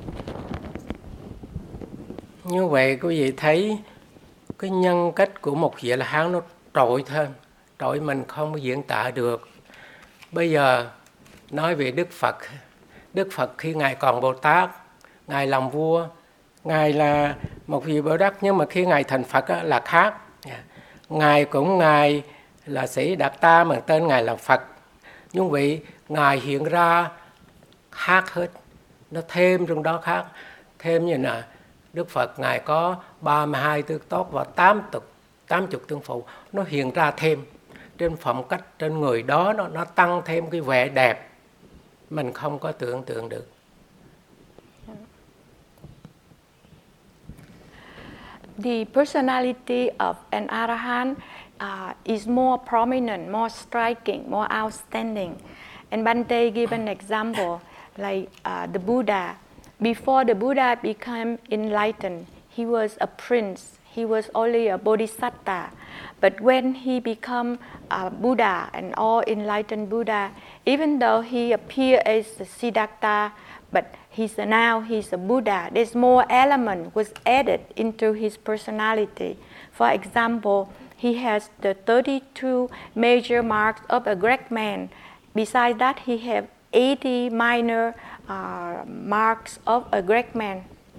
Như vậy quý vị thấy cái nhân cách của một vị A-la-hán nó trội hơn, trội mình không diễn tả được. Bây giờ nói về Đức Phật, Đức Phật khi Ngài còn Bồ Tát, Ngài làm vua, Ngài là một vị Bồ Tát, nhưng mà khi Ngài thành Phật là khác. Ngài cũng Ngài là Sĩ Đạt Ta mà tên Ngài là Phật. Nhưng vì Ngài hiện ra khác hết, nó thêm trong đó khác. Thêm như là Đức Phật Ngài có ba mươi hai tướng tốt và tám mươi tướng phụ, nó hiện ra thêm. Trên phẩm cách trên người đó nó, nó tăng thêm cái vẻ đẹp mình không có tưởng tượng được.
The personality of an Arahant uh, is more prominent, more striking, more outstanding. And Bante gave an example like uh, the Buddha. Before the Buddha became enlightened, he was a prince. He was only a bodhisattva. But when he became a Buddha, an all-enlightened Buddha, even though he appeared as a Siddhartha, but he's a, now he's a Buddha, there's more element was added into his personality. For example, he has the thirty-two major marks of a great man. Besides that, he has eighty minor uh, marks of a great man.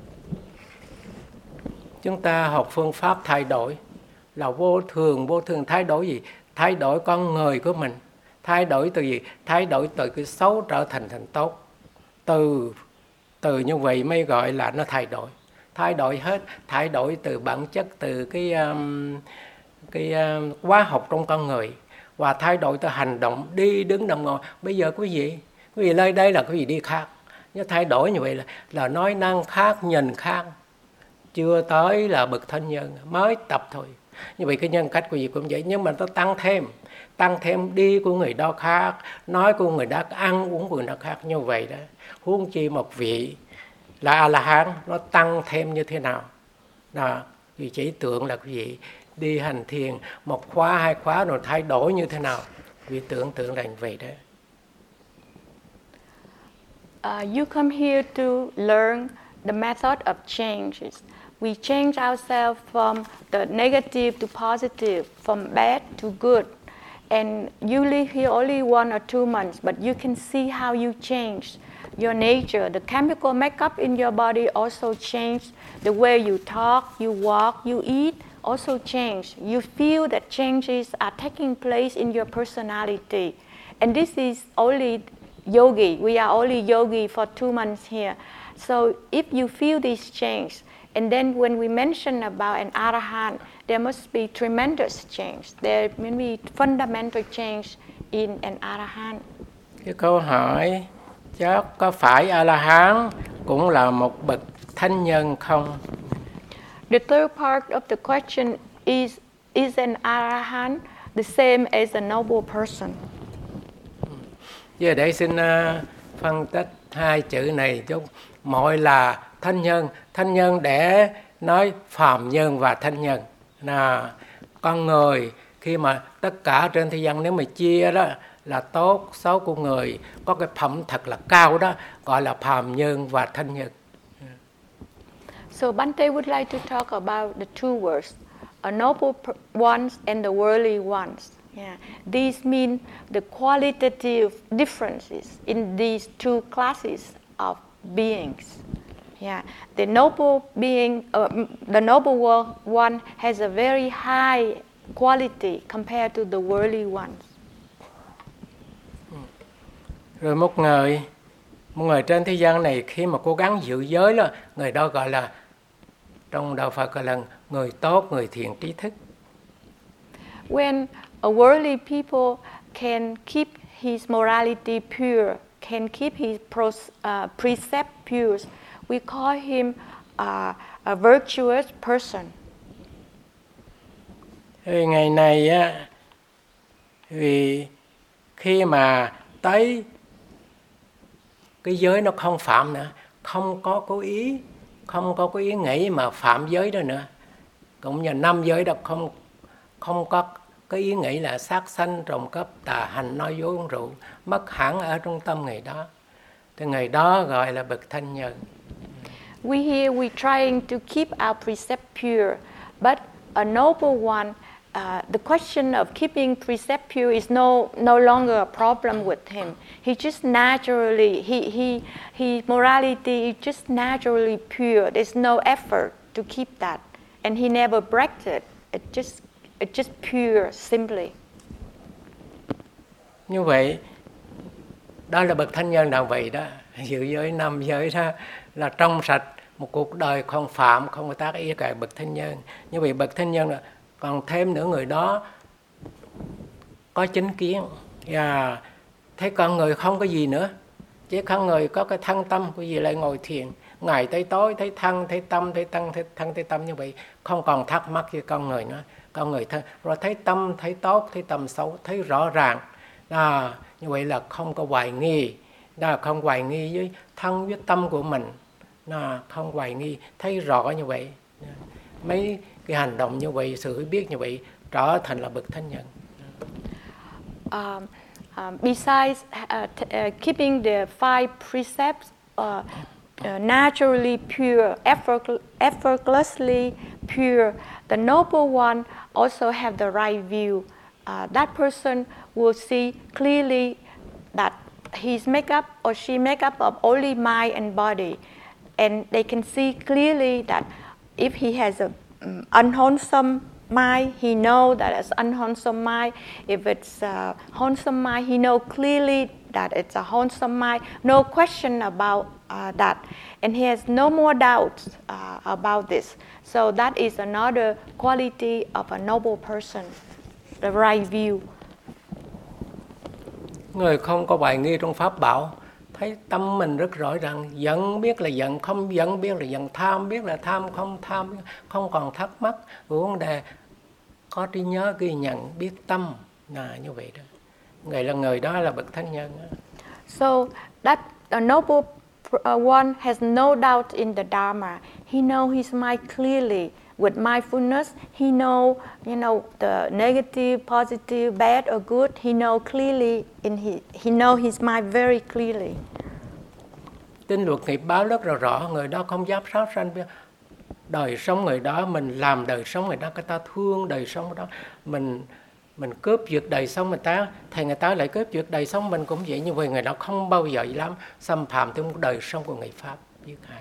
Chúng ta học phương pháp thay đổi là vô thường, vô thường thay đổi gì? Thay đổi con người của mình. Thay đổi từ gì? Thay đổi từ cái xấu trở thành thành tốt. Từ từ như vậy mới gọi là nó thay đổi. Thay đổi hết, thay đổi từ bản chất, từ cái um, cái um, hóa học trong con người, và thay đổi từ hành động, đi đứng nằm ngồi. Bây giờ quý vị, quý vị lên đây là quý vị đi khác. Nhưng thay đổi như vậy là là nói năng khác, nhìn khác. Chưa tới là bậc thanh nhân, mới tập thôi. Như vậy cái nhân cách của gì cũng vậy, nhưng mà nó tăng thêm, tăng thêm đi của người đó khác, nói của người đó, ăn uống của người đó khác, như vậy đó. Huống chi một vị là A-la-hán, nó tăng thêm như thế nào? Đó, vì chỉ tưởng là quý vị đi hành thiền một khóa, hai khóa rồi thay đổi như thế nào? Vì tưởng tượng là như vậy đó.
Uh, you come here to learn the method of changes. We change ourselves from the negative to positive, from bad to good. And you live here only one or two months, but you can see how you change your nature. The chemical makeup in your body also change. The way you talk, you walk, you eat also change. You feel that changes are taking place in your personality. And this is only yogi. We are only yogi for two months here. So if you feel this change, and then when we mention about an Arahant, there must be tremendous change. There may be fundamental change in an Arahant.
Cái câu hỏi chắc có phải A-la-hán cũng là một bậc thánh nhân không?
The third part of the question is, is an Arahant the same as a noble person?
Giờ để xin uh, phân tích hai chữ này chút. Mọi là thánh nhân, thánh nhân để nói phàm nhân và thánh nhân. Là con người khi mà tất cả trên thế gian nếu mà chia đó là tốt, xấu của người, có cái phẩm thật là cao đó, gọi là phàm nhân và thánh nhân.
So Bante would like to talk about the two words, a noble ones and the worldly ones. Yeah. These mean the qualitative differences in these two classes of beings. Yeah. The noble being, uh, the noble one has a very high quality compared to the worldly ones.
Rồi một người, một người trên thế gian này khi mà cố gắng giữ giới là người đó gọi là, trong đạo Phật gọi là người tốt, người thiện trí thức.
When a worldly people can keep his morality pure, can keep his pros, uh, precept pure, we call him uh, a virtuous person.
Ngày này á, vì khi mà tới cái giới nó không phạm nữa, không có cố ý, không có cái ý nghĩ mà phạm giới đó nữa, cũng như năm giới đó không không có cái ý nghĩ là sát sanh, trộm cắp, tà hành, nói dối, uống rượu, mất hẳn ở trong tâm người đó, thì người đó gọi là bậc thanh nhân.
We here we trying to keep our precept pure, but a noble one, uh, the question of keeping precept pure is no no longer a problem with him. He just naturally he he he morality is just naturally pure. There's no effort to keep that, and he never breaks it. It just it's just pure simply.
Như vậy, đó là bậc thanh nhân là vậy đó, giữ giới năm giới đó là trong sạch, một cuộc đời không phạm, không có tác ý cả bậc thanh nhân. Như vậy bậc thanh nhân là còn thêm nữa, người đó có chính kiến, và thấy con người không có gì nữa, chỉ con người có cái thân tâm, cái gì lại ngồi thiền ngày tới tối, thấy thân, thấy tâm, thấy thân, thấy thân, thấy tâm, như vậy không còn thắc mắc với con người nữa. Con người thân, rồi thấy tâm, thấy tốt, thấy tâm xấu, thấy rõ ràng. Đó, như vậy là không có hoài nghi, đó, không hoài nghi với thân với tâm của mình, đó, không hoài nghi, thấy rõ như vậy. Mấy cái hành động như vậy, sự hiểu biết như vậy trở thành là bậc thánh nhân.
Um, um, besides uh, t- uh, keeping the five precepts uh, uh, naturally pure, effort- effortlessly pure, the noble one also have the right view. Uh, that person will see clearly that he's make up or she make up of only mind and body, and they can see clearly that if he has a um, unwholesome mind, he know that it's unwholesome mind. If it's a wholesome mind, he know clearly that it's a wholesome mind. No question about uh, that, and he has no more doubts uh, about this. So that is another quality of a noble person, the right view.
Người không có hoài nghi trong pháp bảo, thấy tâm mình rất rõ ràng, giận biết là giận, không giận biết là giận, tham biết là tham, không tham, không còn thắc mắc vấn đề, có trí nhớ ghi nhận, biết tâm, là như vậy đó. Người là người đó là bậc thánh nhân đó.
So that a noble one has no doubt in the Dharma. He know his mind clearly. With mindfulness, he know, you know, the negative, positive, bad or good. He know clearly in he he know his mind very clearly.
Tin luật nghiệp báo rất là rõ, người đó không dám sát sanh. Đời sống người đó, mình làm đời sống người đó, người ta thương đời sống đó, mình mình cướp giật đời sống người ta, thì người ta lại cướp giật đời sống mình cũng vậy. Như vậy người đó không bao giờ dám xâm phạm tới đời sống của người Pháp giết hại.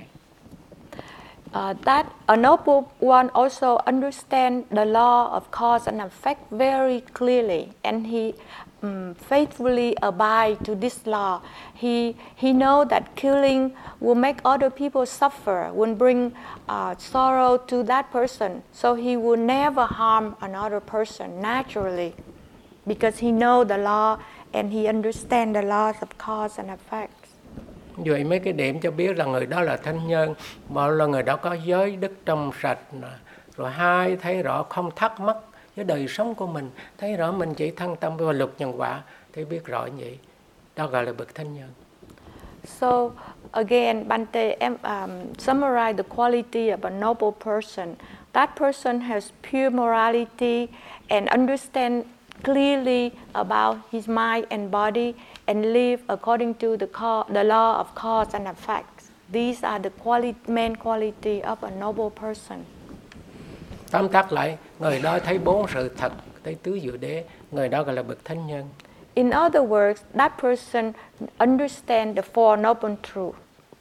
Uh, that a noble one also understands the law of cause and effect very clearly, and he um, faithfully abide to this law. He he know that killing will make other people suffer, will bring uh, sorrow to that person. So he will never harm another person naturally, because he know the law and he understand the laws of cause and effect.
Vậy mấy cái điểm cho biết là người đó là thánh nhân, một là người đó có giới đức trong sạch, rồi hai thấy rõ không thắc mắc với đời sống của mình, thấy rõ mình chỉ thân tâm và luật nhân quả, thấy biết rõ như vậy, đó gọi là bậc thánh nhân.
So again, Bante um, summarize the quality of a noble person. That person has pure morality and understand clearly about his mind and body, and live according to the, cause, the law of cause and effect. These are the quali- main quality of a noble person.
Tóm tắt lại, người đó thấy bốn sự thật, thấy tứ diệu đế, người đó gọi là bậc thánh nhân.
In other words, that person understands the Four Noble Truths.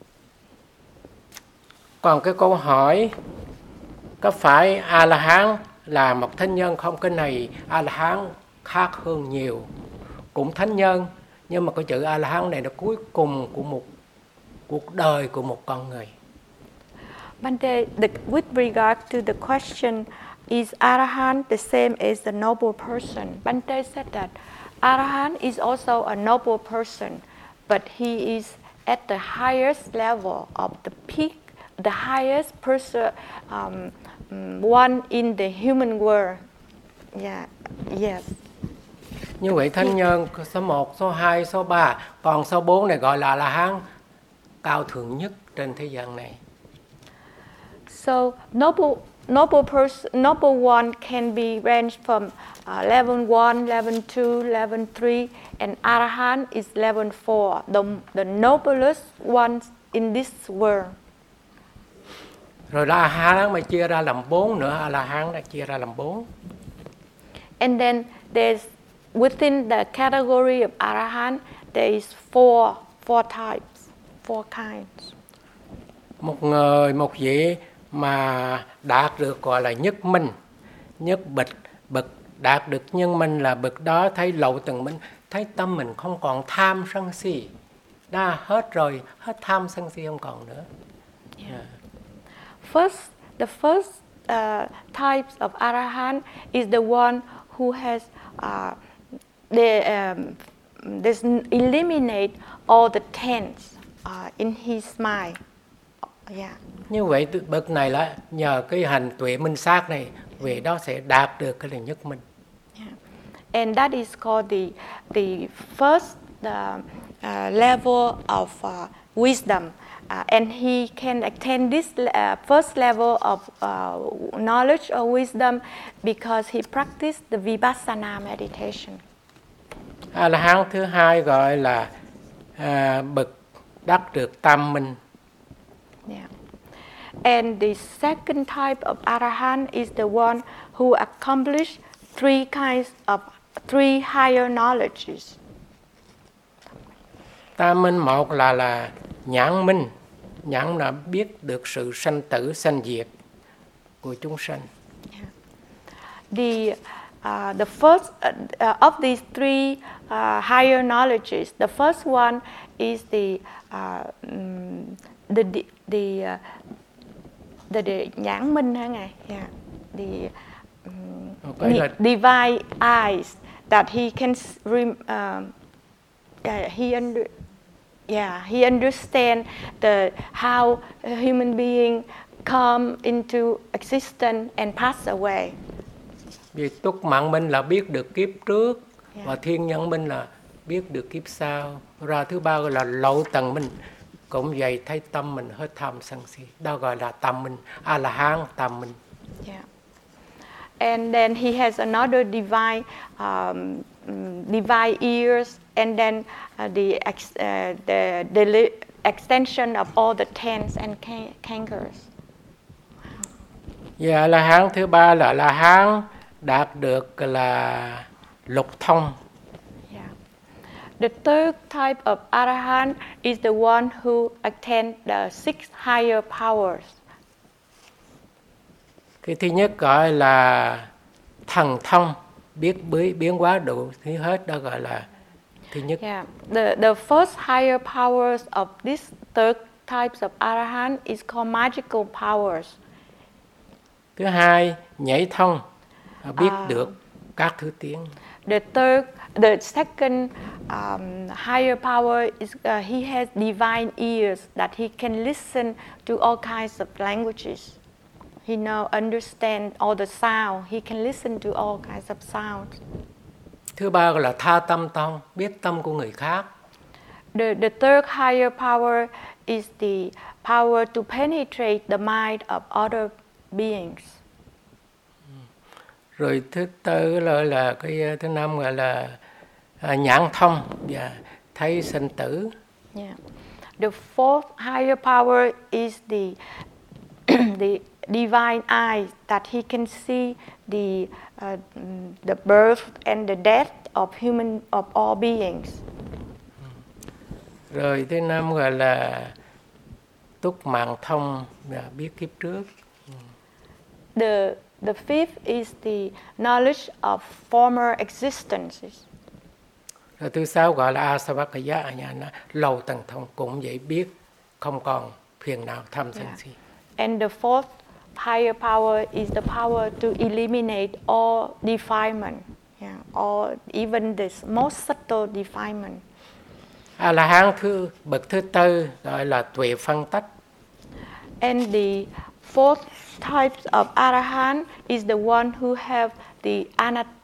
Còn cái câu hỏi, có phải A-la-hán là một thánh nhân không? Cái này A-la-hán khác hơn nhiều, cũng thánh nhân, nhưng mà cái chữ A-la-hán này là cuối cùng của một cuộc đời của một con người.
Bante, the, with regard to the question, is Arahant the same as the noble person? Bante said that Arahant is also a noble person, but he is at the highest level of the peak, the highest person, um, one in the human world. Yeah, yes.
Như vậy thánh nhân số một, số hai, số ba, còn số bốn này gọi là A-la-hán cao thượng nhất trên thế gian này.
So noble noble person, noble one can be ranged from uh, level one, level two, level three, and Arahant is level four, the the noblest ones in this world.
Rồi A-la-hán mà chia ra làm bốn nữa, A-la-hán đã chia ra làm bốn.
And then there's within the category of Arahant, there is four four types, four kinds.
Một người, một vị mà đạt được gọi là nhất minh, nhất bậc, bậc đạt được nhân minh là bậc đó thấy lậu từng minh, thấy tâm mình không còn tham sân si, đã hết rồi, hết tham sân si không còn nữa. Yeah.
First, the first uh, types of Arahant is the one who has uh, they um, they eliminate all the tense uh, in his mind. Yeah.
Như vậy bậc này là nhờ cái hành tuệ minh sát này về đó sẽ đạt được cái là nhất minh.
Yeah. And that is called the the first the uh, level of uh, wisdom, uh, and he can attain this uh, first level of uh, knowledge or wisdom because he practiced the vipassana meditation.
A-la-hán thứ hai gọi là à, bậc đắc được tam minh.
Yeah. And the second type of Arahant is the one who accomplished three kinds of three higher knowledges.
Tam minh một là là nhãn minh, nhãn là biết được sự sanh tử sanh diệt của chúng sanh.
Yeah. The uh, the first uh, uh, of these three uh, higher knowledges, the first one is the uh, um, the the the, uh, the, the nhãn minh hả ngài? Yeah. The um,
okay, là...
divine eyes that he can rem, um, yeah, he under, yeah he understand the how a human being come into existence and pass away.
Vì túc mạng minh là biết được kiếp trước,
yeah.
Và thiên nhân minh là biết được kiếp sau. Ra thứ ba gọi là lậu tầng minh, cũng vậy thấy tâm mình hết tham sân si, đó gọi là tam minh, A-la-hán tam minh.
Yeah. And then he has another divine um, divine ears, and then uh, the ex, uh, the the extension of all the tens and cankers.
Và A-la-hán thứ ba là A-la-hán đạt được là lục thông.
Yeah. The third type of Arahant is the one who attained the six higher powers.
Cái thứ nhất gọi là thần thông, biết biến hóa đủ thứ hết, đó gọi là thứ nhất.
Yeah. The the first higher powers of this third types of Arahant is called magical powers.
Thứ hai, nhảy thông, biết
uh,
được các thứ tiếng.
The third, the second um, higher power is uh, he has divine ears that he can listen to all kinds of languages. He now understand all the sound. He can listen to all kinds of sounds.
Thứ ba gọi là tha tâm thông, biết tâm của người khác.
The the third higher power is the power to penetrate the mind of other beings.
Rồi thứ tư là, là cái thứ năm gọi là à, nhãn thông và thấy sinh tử.
Yeah. The fourth higher power is the the divine eye that he can see the uh, the birth and the death of human of all beings.
Rồi thứ năm gọi là túc mạng thông và biết kiếp trước.
The the fifth is the knowledge of former existences.
Rồi thứ sáu gọi là asavakaya anyana, lậu tầng thông, cũng vậy, biết không còn phiền não tham sân si.
And the fourth higher power is the power to eliminate all defilement, yeah, or even the most subtle defilement.
A-la-hán thứ bậc thứ tư gọi là tuệ phân tách.
And the fourth type of Arahant is the one who have the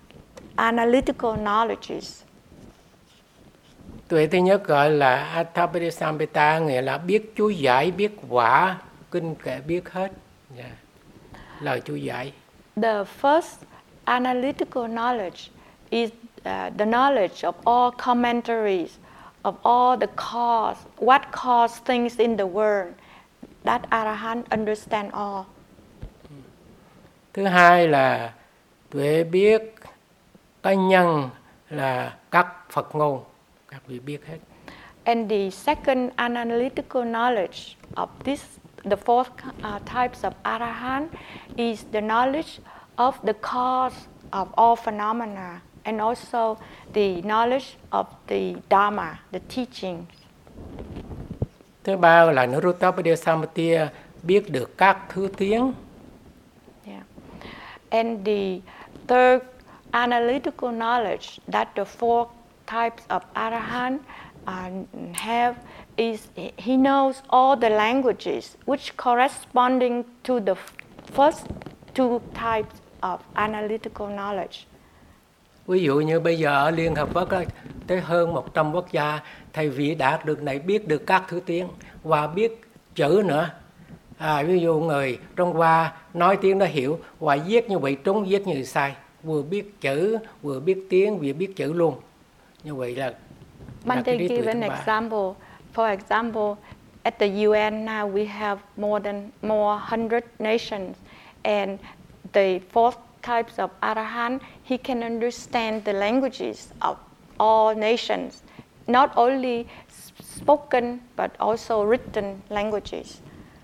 analytical knowledges?
Tuệ thứ nhất gọi là Atthapadisampita, nghĩa là biết chú giải, biết quả, kinh kệ biết hết. Yeah. Lời chú giải.
The first analytical knowledge is uh, the knowledge of all commentaries, of all the cause, what cause things in the world. That Arahant understand all.
Thứ hai là tuệ biết cá nhân là các Phật ngôn, các vị biết hết.
And the second analytical knowledge of this, the fourth uh, types of Arahant is the knowledge of the cause of all phenomena and also the knowledge of the Dharma, the teachings.
Thứ ba là Niruttapadisampati, biết được các thứ tiếng.
Yeah. And the third analytical knowledge that the four types of Arahant uh, have is he knows all the languages which corresponding to the first two types of analytical knowledge.
Ví dụ như bây giờ ở Liên Hợp Quốc đó, tới hơn một trăm quốc gia, thầy vị đạt được này biết được các thứ tiếng và biết chữ nữa. À, ví dụ người Trung Hoa nói tiếng đó hiểu và viết như vậy trúng, viết như sai, vừa biết chữ, vừa biết tiếng, vừa biết chữ luôn. Như vậy là
Bante give an example. For example, at the U N now we have more than more one hundred nations, and the fourth types of Arahant, he can understand the languages of all nations, not only spoken but also written languages.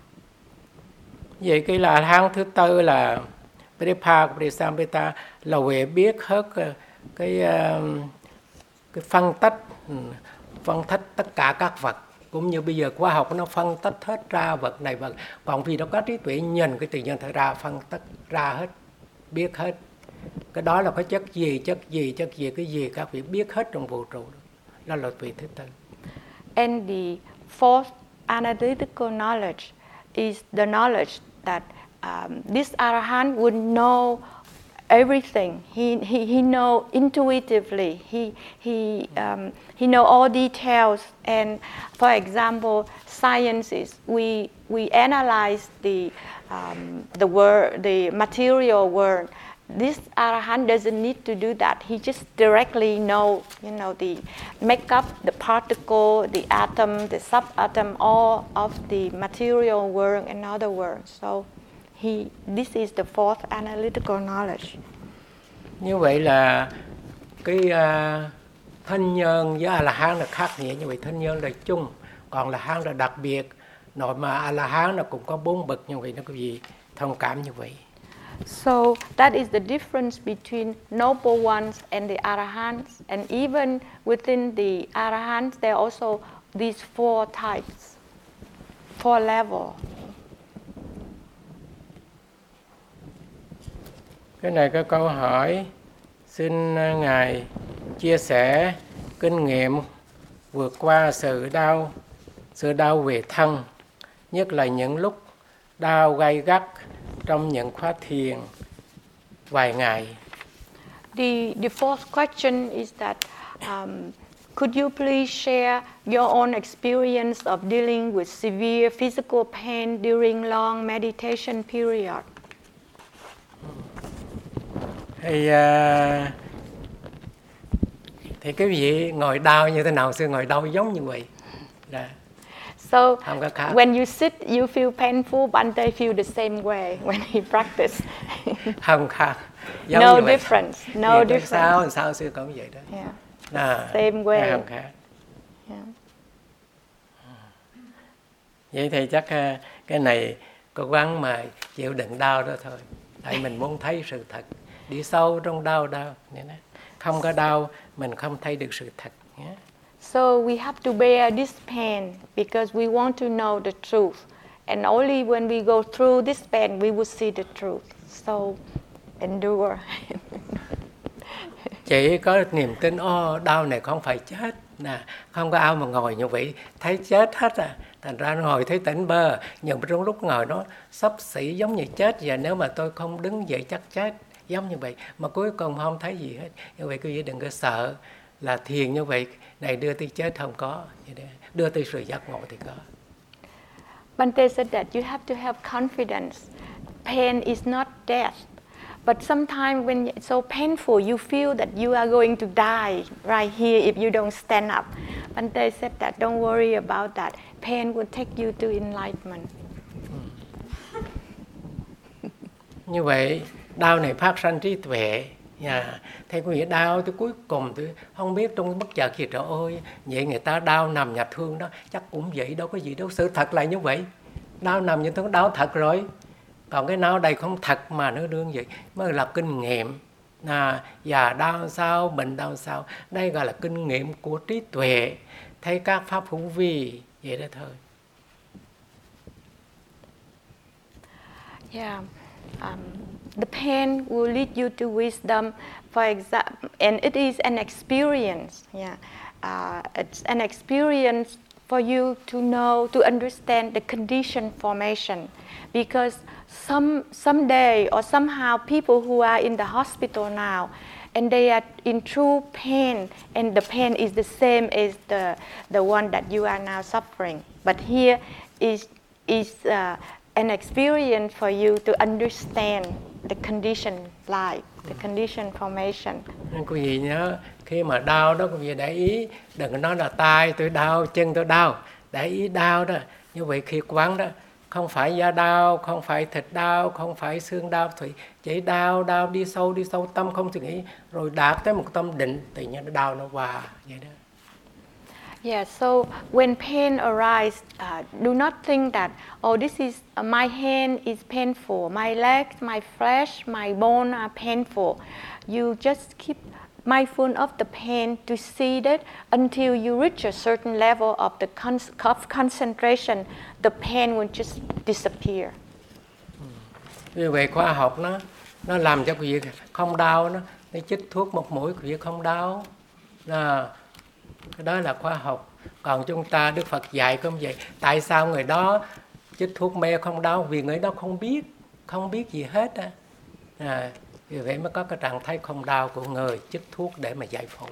Vậy cái là Arahant thứ tư là Paripadsampita, là về biết hết cái cái phân tích phân tích tất cả các vật, cũng như bây giờ khoa học nó phân tích hết ra vật này vật, còn vì nó có trí tuệ nhìn cái tự nhiên thật ra phân tích ra hết, biết hết cái đó là có chất gì chất gì chất gì cái gì các vị biết hết trong vũ trụ đó. Đó là tuệ thứ tư.
And the fourth analytical knowledge is the knowledge that um, this Arahant would know everything. He he he know intuitively. He he um, he know all details. And for example, sciences, we we analyze the um, the world, the material world. This Arahant doesn't need to do that. He just directly know, you know, the makeup, the particle, the atom, the subatom, all of the material world and other worlds. So he, this is the fourth analytical knowledge.
Như vậy là cái uh, thanh nhân với A-la-hán là khác nghĩa, như vậy thanh nhân là chung, còn La-hán là đặc biệt. Nội mà A-la-hán là cũng có bốn bậc, như vậy nó có gì thông cảm như vậy.
So that is the difference between noble ones and the Arahants, and even within the Arahants there are also these four types, four levels.
Cái này có câu hỏi, xin Ngài chia sẻ kinh nghiệm vượt qua sự đau, sự đau về thân, nhất là những lúc đau gay gắt trong những khóa thiền vài ngày.
The the fourth question is that um, could you please share your own experience of dealing with severe physical pain during long meditation period?
Thì, uh, thì cái vị ngồi đau như thế nào, sư ngồi đau giống như vậy. Là
So when you sit, you feel painful. Bante feel the same way when he practice.
Không khác. Giống
no
như vậy.
difference. No
Thì
difference.
Sao sao sư cũng vậy đó.
Yeah.
À,
Same way.
Không khác.
Yeah.
Vậy thì chắc cái này cố gắng mà chịu đựng đau đó thôi. Tại mình muốn thấy sự thật. Đi sâu trong đau đau. Không có đau, mình không thấy được sự thật. Yeah.
So we have to bear this pain because we want to know the truth. And only when we go through this pain, we will see the truth. So endure.
Chỉ có niềm tin, ô, đau này không phải chết. Nè, không có ai mà ngồi như vậy, thấy chết hết à. Thành ra ngồi thấy tỉnh bơ, nhưng trong lúc ngồi nó xấp xỉ giống như chết. Và nếu mà tôi không đứng dậy chắc chết. giống như vậy, mà cuối cùng không thấy gì hết. Như vậy quý vị đừng có sợ là thiền như vậy này đưa tới chết, không có, đưa tới sự giác ngộ thì có.
Bante said that you have to have confidence. Pain is not death. But sometimes when it's so painful, you feel that you are going to die right here if you don't stand up. Bante said that don't worry about that. Pain will take you to enlightenment.
Như vậy, đau này phát sanh trí tuệ. Yeah. Thế quý vị đau tới cuối cùng tôi không biết trong bất chợt gì rồi, ôi vậy người ta đau nằm nhà thương đó chắc cũng vậy, đâu có gì đâu. Sự thật là như vậy, đau nằm nhà thương đau thật rồi, còn cái đau đây không thật mà nó đương vậy mới là kinh nghiệm. À, già đau sao, bệnh đau sao, đây gọi là kinh nghiệm của trí tuệ, thấy các pháp hữu vi vậy đó thôi.
Yeah. Um, the pain will lead you to wisdom, for example, and it is an experience. Yeah, uh, it's an experience for you to know, to understand the condition formation, because some someday or somehow people who are in the hospital now, and they are in true pain, and the pain is the same as the the one that you are now suffering. But here is is uh, an experience for you to understand the condition life, the condition formation.
Nên quý vị nhớ, khi mà đau đó quý vị để ý, đừng có nói là tay tôi đau, chân tôi đau, để ý đau đó. Như vậy khi quán đó, không phải da đau, không phải thịt đau, không phải xương đau, thì chỉ đau, đau đi sâu, đi sâu tâm không suy nghĩ, rồi đạt tới một tâm định, tự nhiên nó đau nó qua vậy đó.
Yeah, so when pain arises, uh, do not think that, oh, this is, uh, my hand is painful, my legs, my flesh, my bone are painful. You just keep mindful of the pain to see that until you reach a certain level of the con- of concentration, the pain will just disappear.
Vì vậy khoa học nó nó làm cho quý vị không đau, nó nó chích thuốc một mũi quý vị không đau. À, cái đó là khoa học. Còn chúng ta Đức Phật dạy không vậy. Tại sao người đó chích thuốc mê không đau? Vì người đó không biết, không biết gì hết á. À, vì vậy mới có cái trạng thái không đau của người chích thuốc để mà giải phẫu.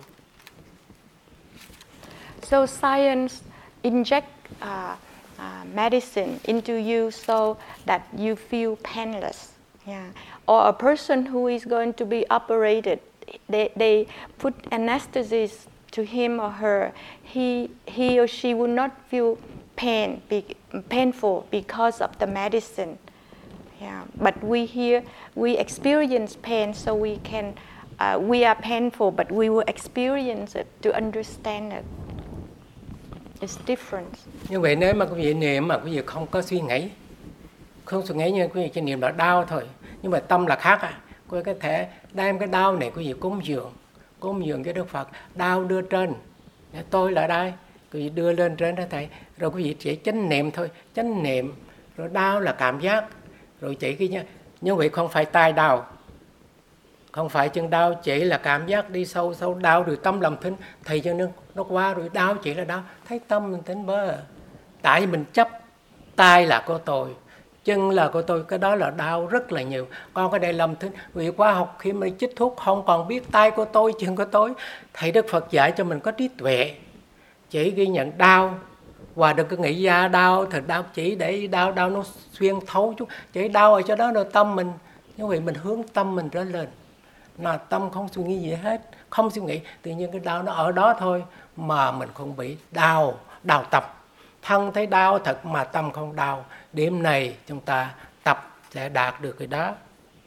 So science inject uh, uh, medicine into you so that you feel painless. Yeah. Or a person who is going to be operated, they, they put anesthesia to him or her. He, he or she will not feel pain, be, painful because of the medicine. Yeah. But we here, we experience pain, so we can, uh, we are painful, but we will experience it to understand it. It's different.
Như vậy nếu mà quý vị niệm mà quý vị không có suy nghĩ, không suy nghĩ như quý vị chỉ niệm là đau thôi, nhưng mà tâm là khác à. Quý vị có thể đem cái đau này quý vị cúng dường, cúng dường cho Đức Phật, đau đưa trên, tôi là đây, quý vị đưa lên trên đó thầy, rồi quý vị chỉ chánh niệm thôi, chánh niệm, rồi đau là cảm giác, rồi chỉ cái nhá, như vậy không phải tai đau, không phải chân đau, chỉ là cảm giác đi sâu sâu đau rồi tâm làm thính, thầy cho nó nó qua rồi đau chỉ là đau, thấy tâm mình tính bơ, tại vì mình chấp tai là của tôi, chân là của tôi, cái đó là đau rất là nhiều. Còn cái đây lầm thính, vì khoa học khi mà chích thuốc không còn biết tai của tôi, chân của tôi, thầy Đức Phật dạy cho mình có trí tuệ, chỉ ghi nhận đau và đừng có nghĩ da đau, thịt đau, chỉ để đau đau nó xuyên thấu chút, chỉ đau ở chỗ đó rồi tâm mình, như vậy mình hướng tâm mình trở lên. Là tâm không suy nghĩ gì hết, không suy nghĩ, tự nhiên cái đau nó ở đó thôi mà mình không bị đau, đau tâm. Thân thấy đau thật mà tâm không đau. Điểm này chúng ta tập sẽ đạt được cái đó.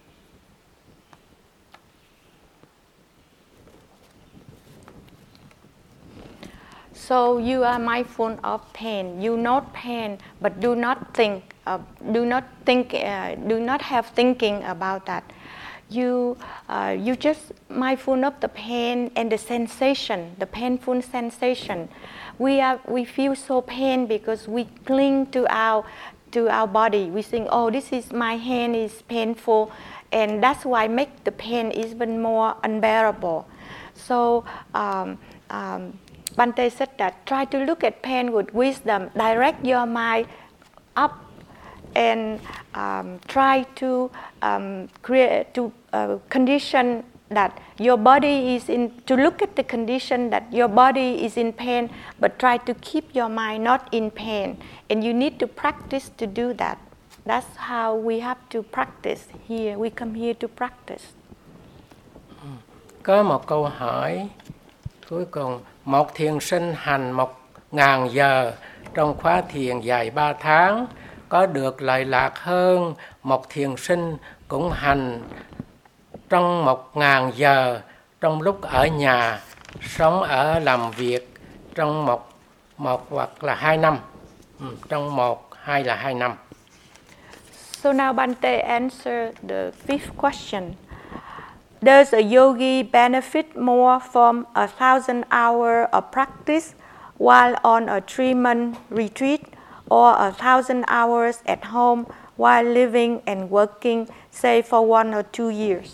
So you are mindful of pain. You note pain, but do not think. Uh, do not think. Uh, do not have thinking about that. You, uh, you just mindful of the pain and the sensation, the painful sensation. We are, we feel so pain because we cling to our, to our body. We think, oh, this is my hand is painful, and that's why make the pain even more unbearable. So um, um, Bante said that try to look at pain with wisdom. Direct your mind up and um, try to um, create to uh, condition that your body is in, to look at the condition that your body is in pain, but try to keep your mind not in pain. And you need to practice to do that. That's how we have to practice here. We come here to practice.
Có một câu hỏi cuối cùng. Một thiền sinh hành một ngàn giờ trong khóa thiền dài ba tháng có được lợi lạc hơn một thiền sinh cũng hành trong một ngàn giờ trong lúc ở nhà, sống ở làm việc trong một một hoặc là hai năm, ừ, trong một hai là hai năm.
So now Bante answer the fifth question. Does a yogi benefit more from a thousand hours of practice while on a three-month retreat, or a thousand hours at home while living and working, say for one or two years?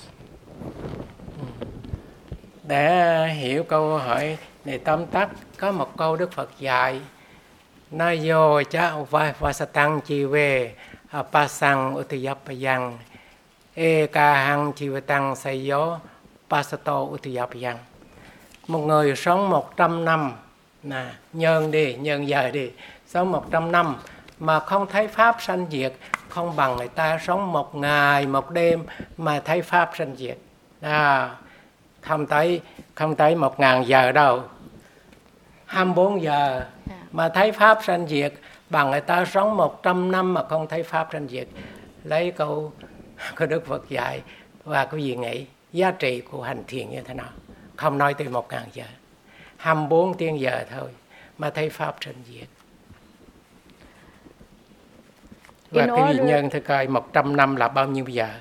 Để hiểu câu hỏi này tóm tắt, có một câu Đức Phật dạy: Na yo cha vasatang chive apasang utiyapayang ekahang chivatang sayo pasato utiyapayang. Một người sống một trăm năm, nè, nhân đi, nhân giờ đi, sống một trăm năm mà không thấy pháp sanh diệt, không bằng người ta sống một ngày một đêm mà thấy pháp sanh diệt. À, không tới không tới một ngàn giờ đâu, hai mươi bốn giờ mà thấy pháp sanh diệt, bằng người ta sống một trăm năm mà không thấy pháp sanh diệt. Lấy câu của Đức Phật dạy và quý vị nghĩ giá trị của hành thiền như thế nào? Không nói tới một ngàn giờ, hai mươi bốn tiếng giờ thôi mà thấy pháp sanh diệt. Và quý vị nhân thử coi một trăm năm là bao nhiêu giờ?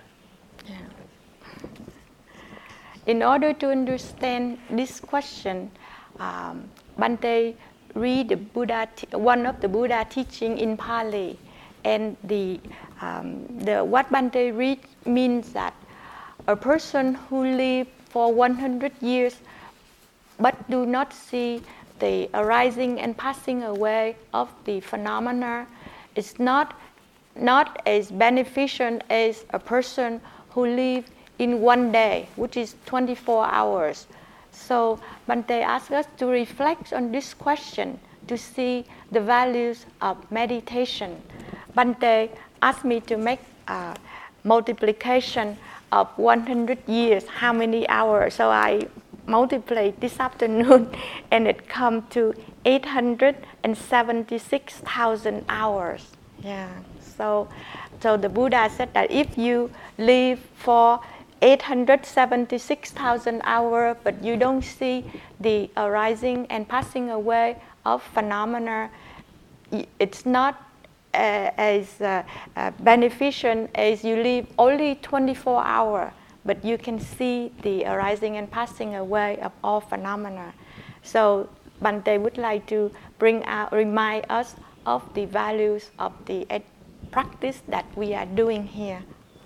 In order to understand this question, um, Bante read the Buddha, one of the Buddha teaching in Pali, and the um, the what Bante read means that a person who live for one hundred years but do not see the arising and passing away of the phenomena is not not as beneficial as a person who live in one day, which is twenty-four hours. So Bante asks us to reflect on this question to see the values of meditation. Bante asked me to make a multiplication of one hundred years, how many hours? So I multiplied this afternoon and it comes to eight hundred seventy-six thousand hours. Yeah. So, so the Buddha said that if you live for eight hundred seventy-six thousand hours, but you don't see the arising and passing away of phenomena, it's not uh, as uh, uh, beneficial as you live only twenty-four hours, but you can see the arising and passing away of all phenomena. So Bante would like to bring out, remind us of the values of the practice that we are doing here.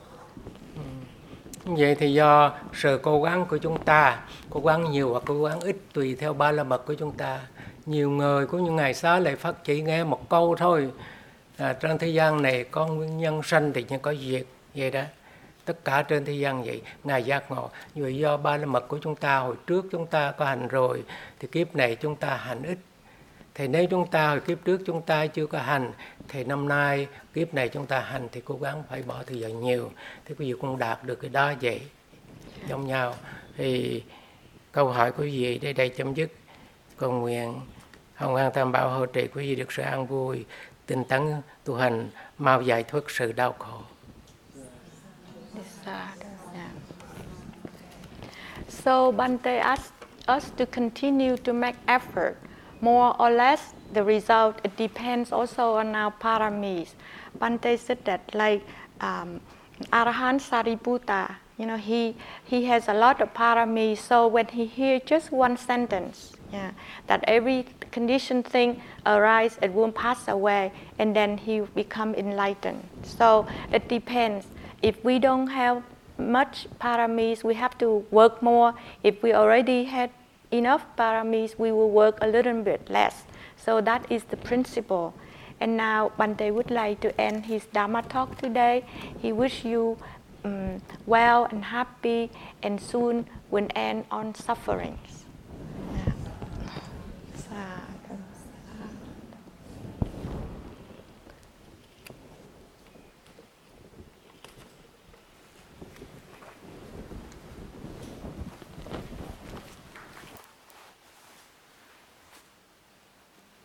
Vậy thì do sự cố gắng của chúng ta, cố gắng nhiều hoặc cố gắng ít tùy theo ba la mật của chúng ta. Nhiều người của những ngày xá lợi Phất chỉ nghe một câu thôi, à, trên thế gian này có nguyên nhân sanh thì nhưng có diệt, vậy đó. Tất cả trên thế gian vậy, Ngài giác ngộ. Vì do ba la mật của chúng ta hồi trước chúng ta có hành rồi, thì kiếp này chúng ta hành ít. Thì nếu chúng ta hồi kiếp trước chúng ta chưa có hành, thì năm nay kiếp này chúng ta hành thì cố gắng phải bỏ thời giờ nhiều. Thì quý vị cũng đạt được cái đó vậy, giống nhau. Thì câu hỏi của quý vị đến đây chấm dứt. Cầu nguyện Hồng An Tam Bảo hộ trì quý vị được sự an vui, tinh tấn tu hành, mau giải thoát sự đau khổ.
So Bante asked us to continue to make effort. More or less, the result, it depends also on our paramis. Bante said that like um, Arahant Sariputta, you know, he, he has a lot of paramis, so when he hears just one sentence, yeah, that every conditioned thing arises, it will pass away, and then he become enlightened. So it depends. If we don't have much paramis, we have to work more. If we already had enough paramis, we will work a little bit less. So that is the principle. And now Bante would like to end his Dharma talk today. He wish you um, well and happy, and soon will end on sufferings.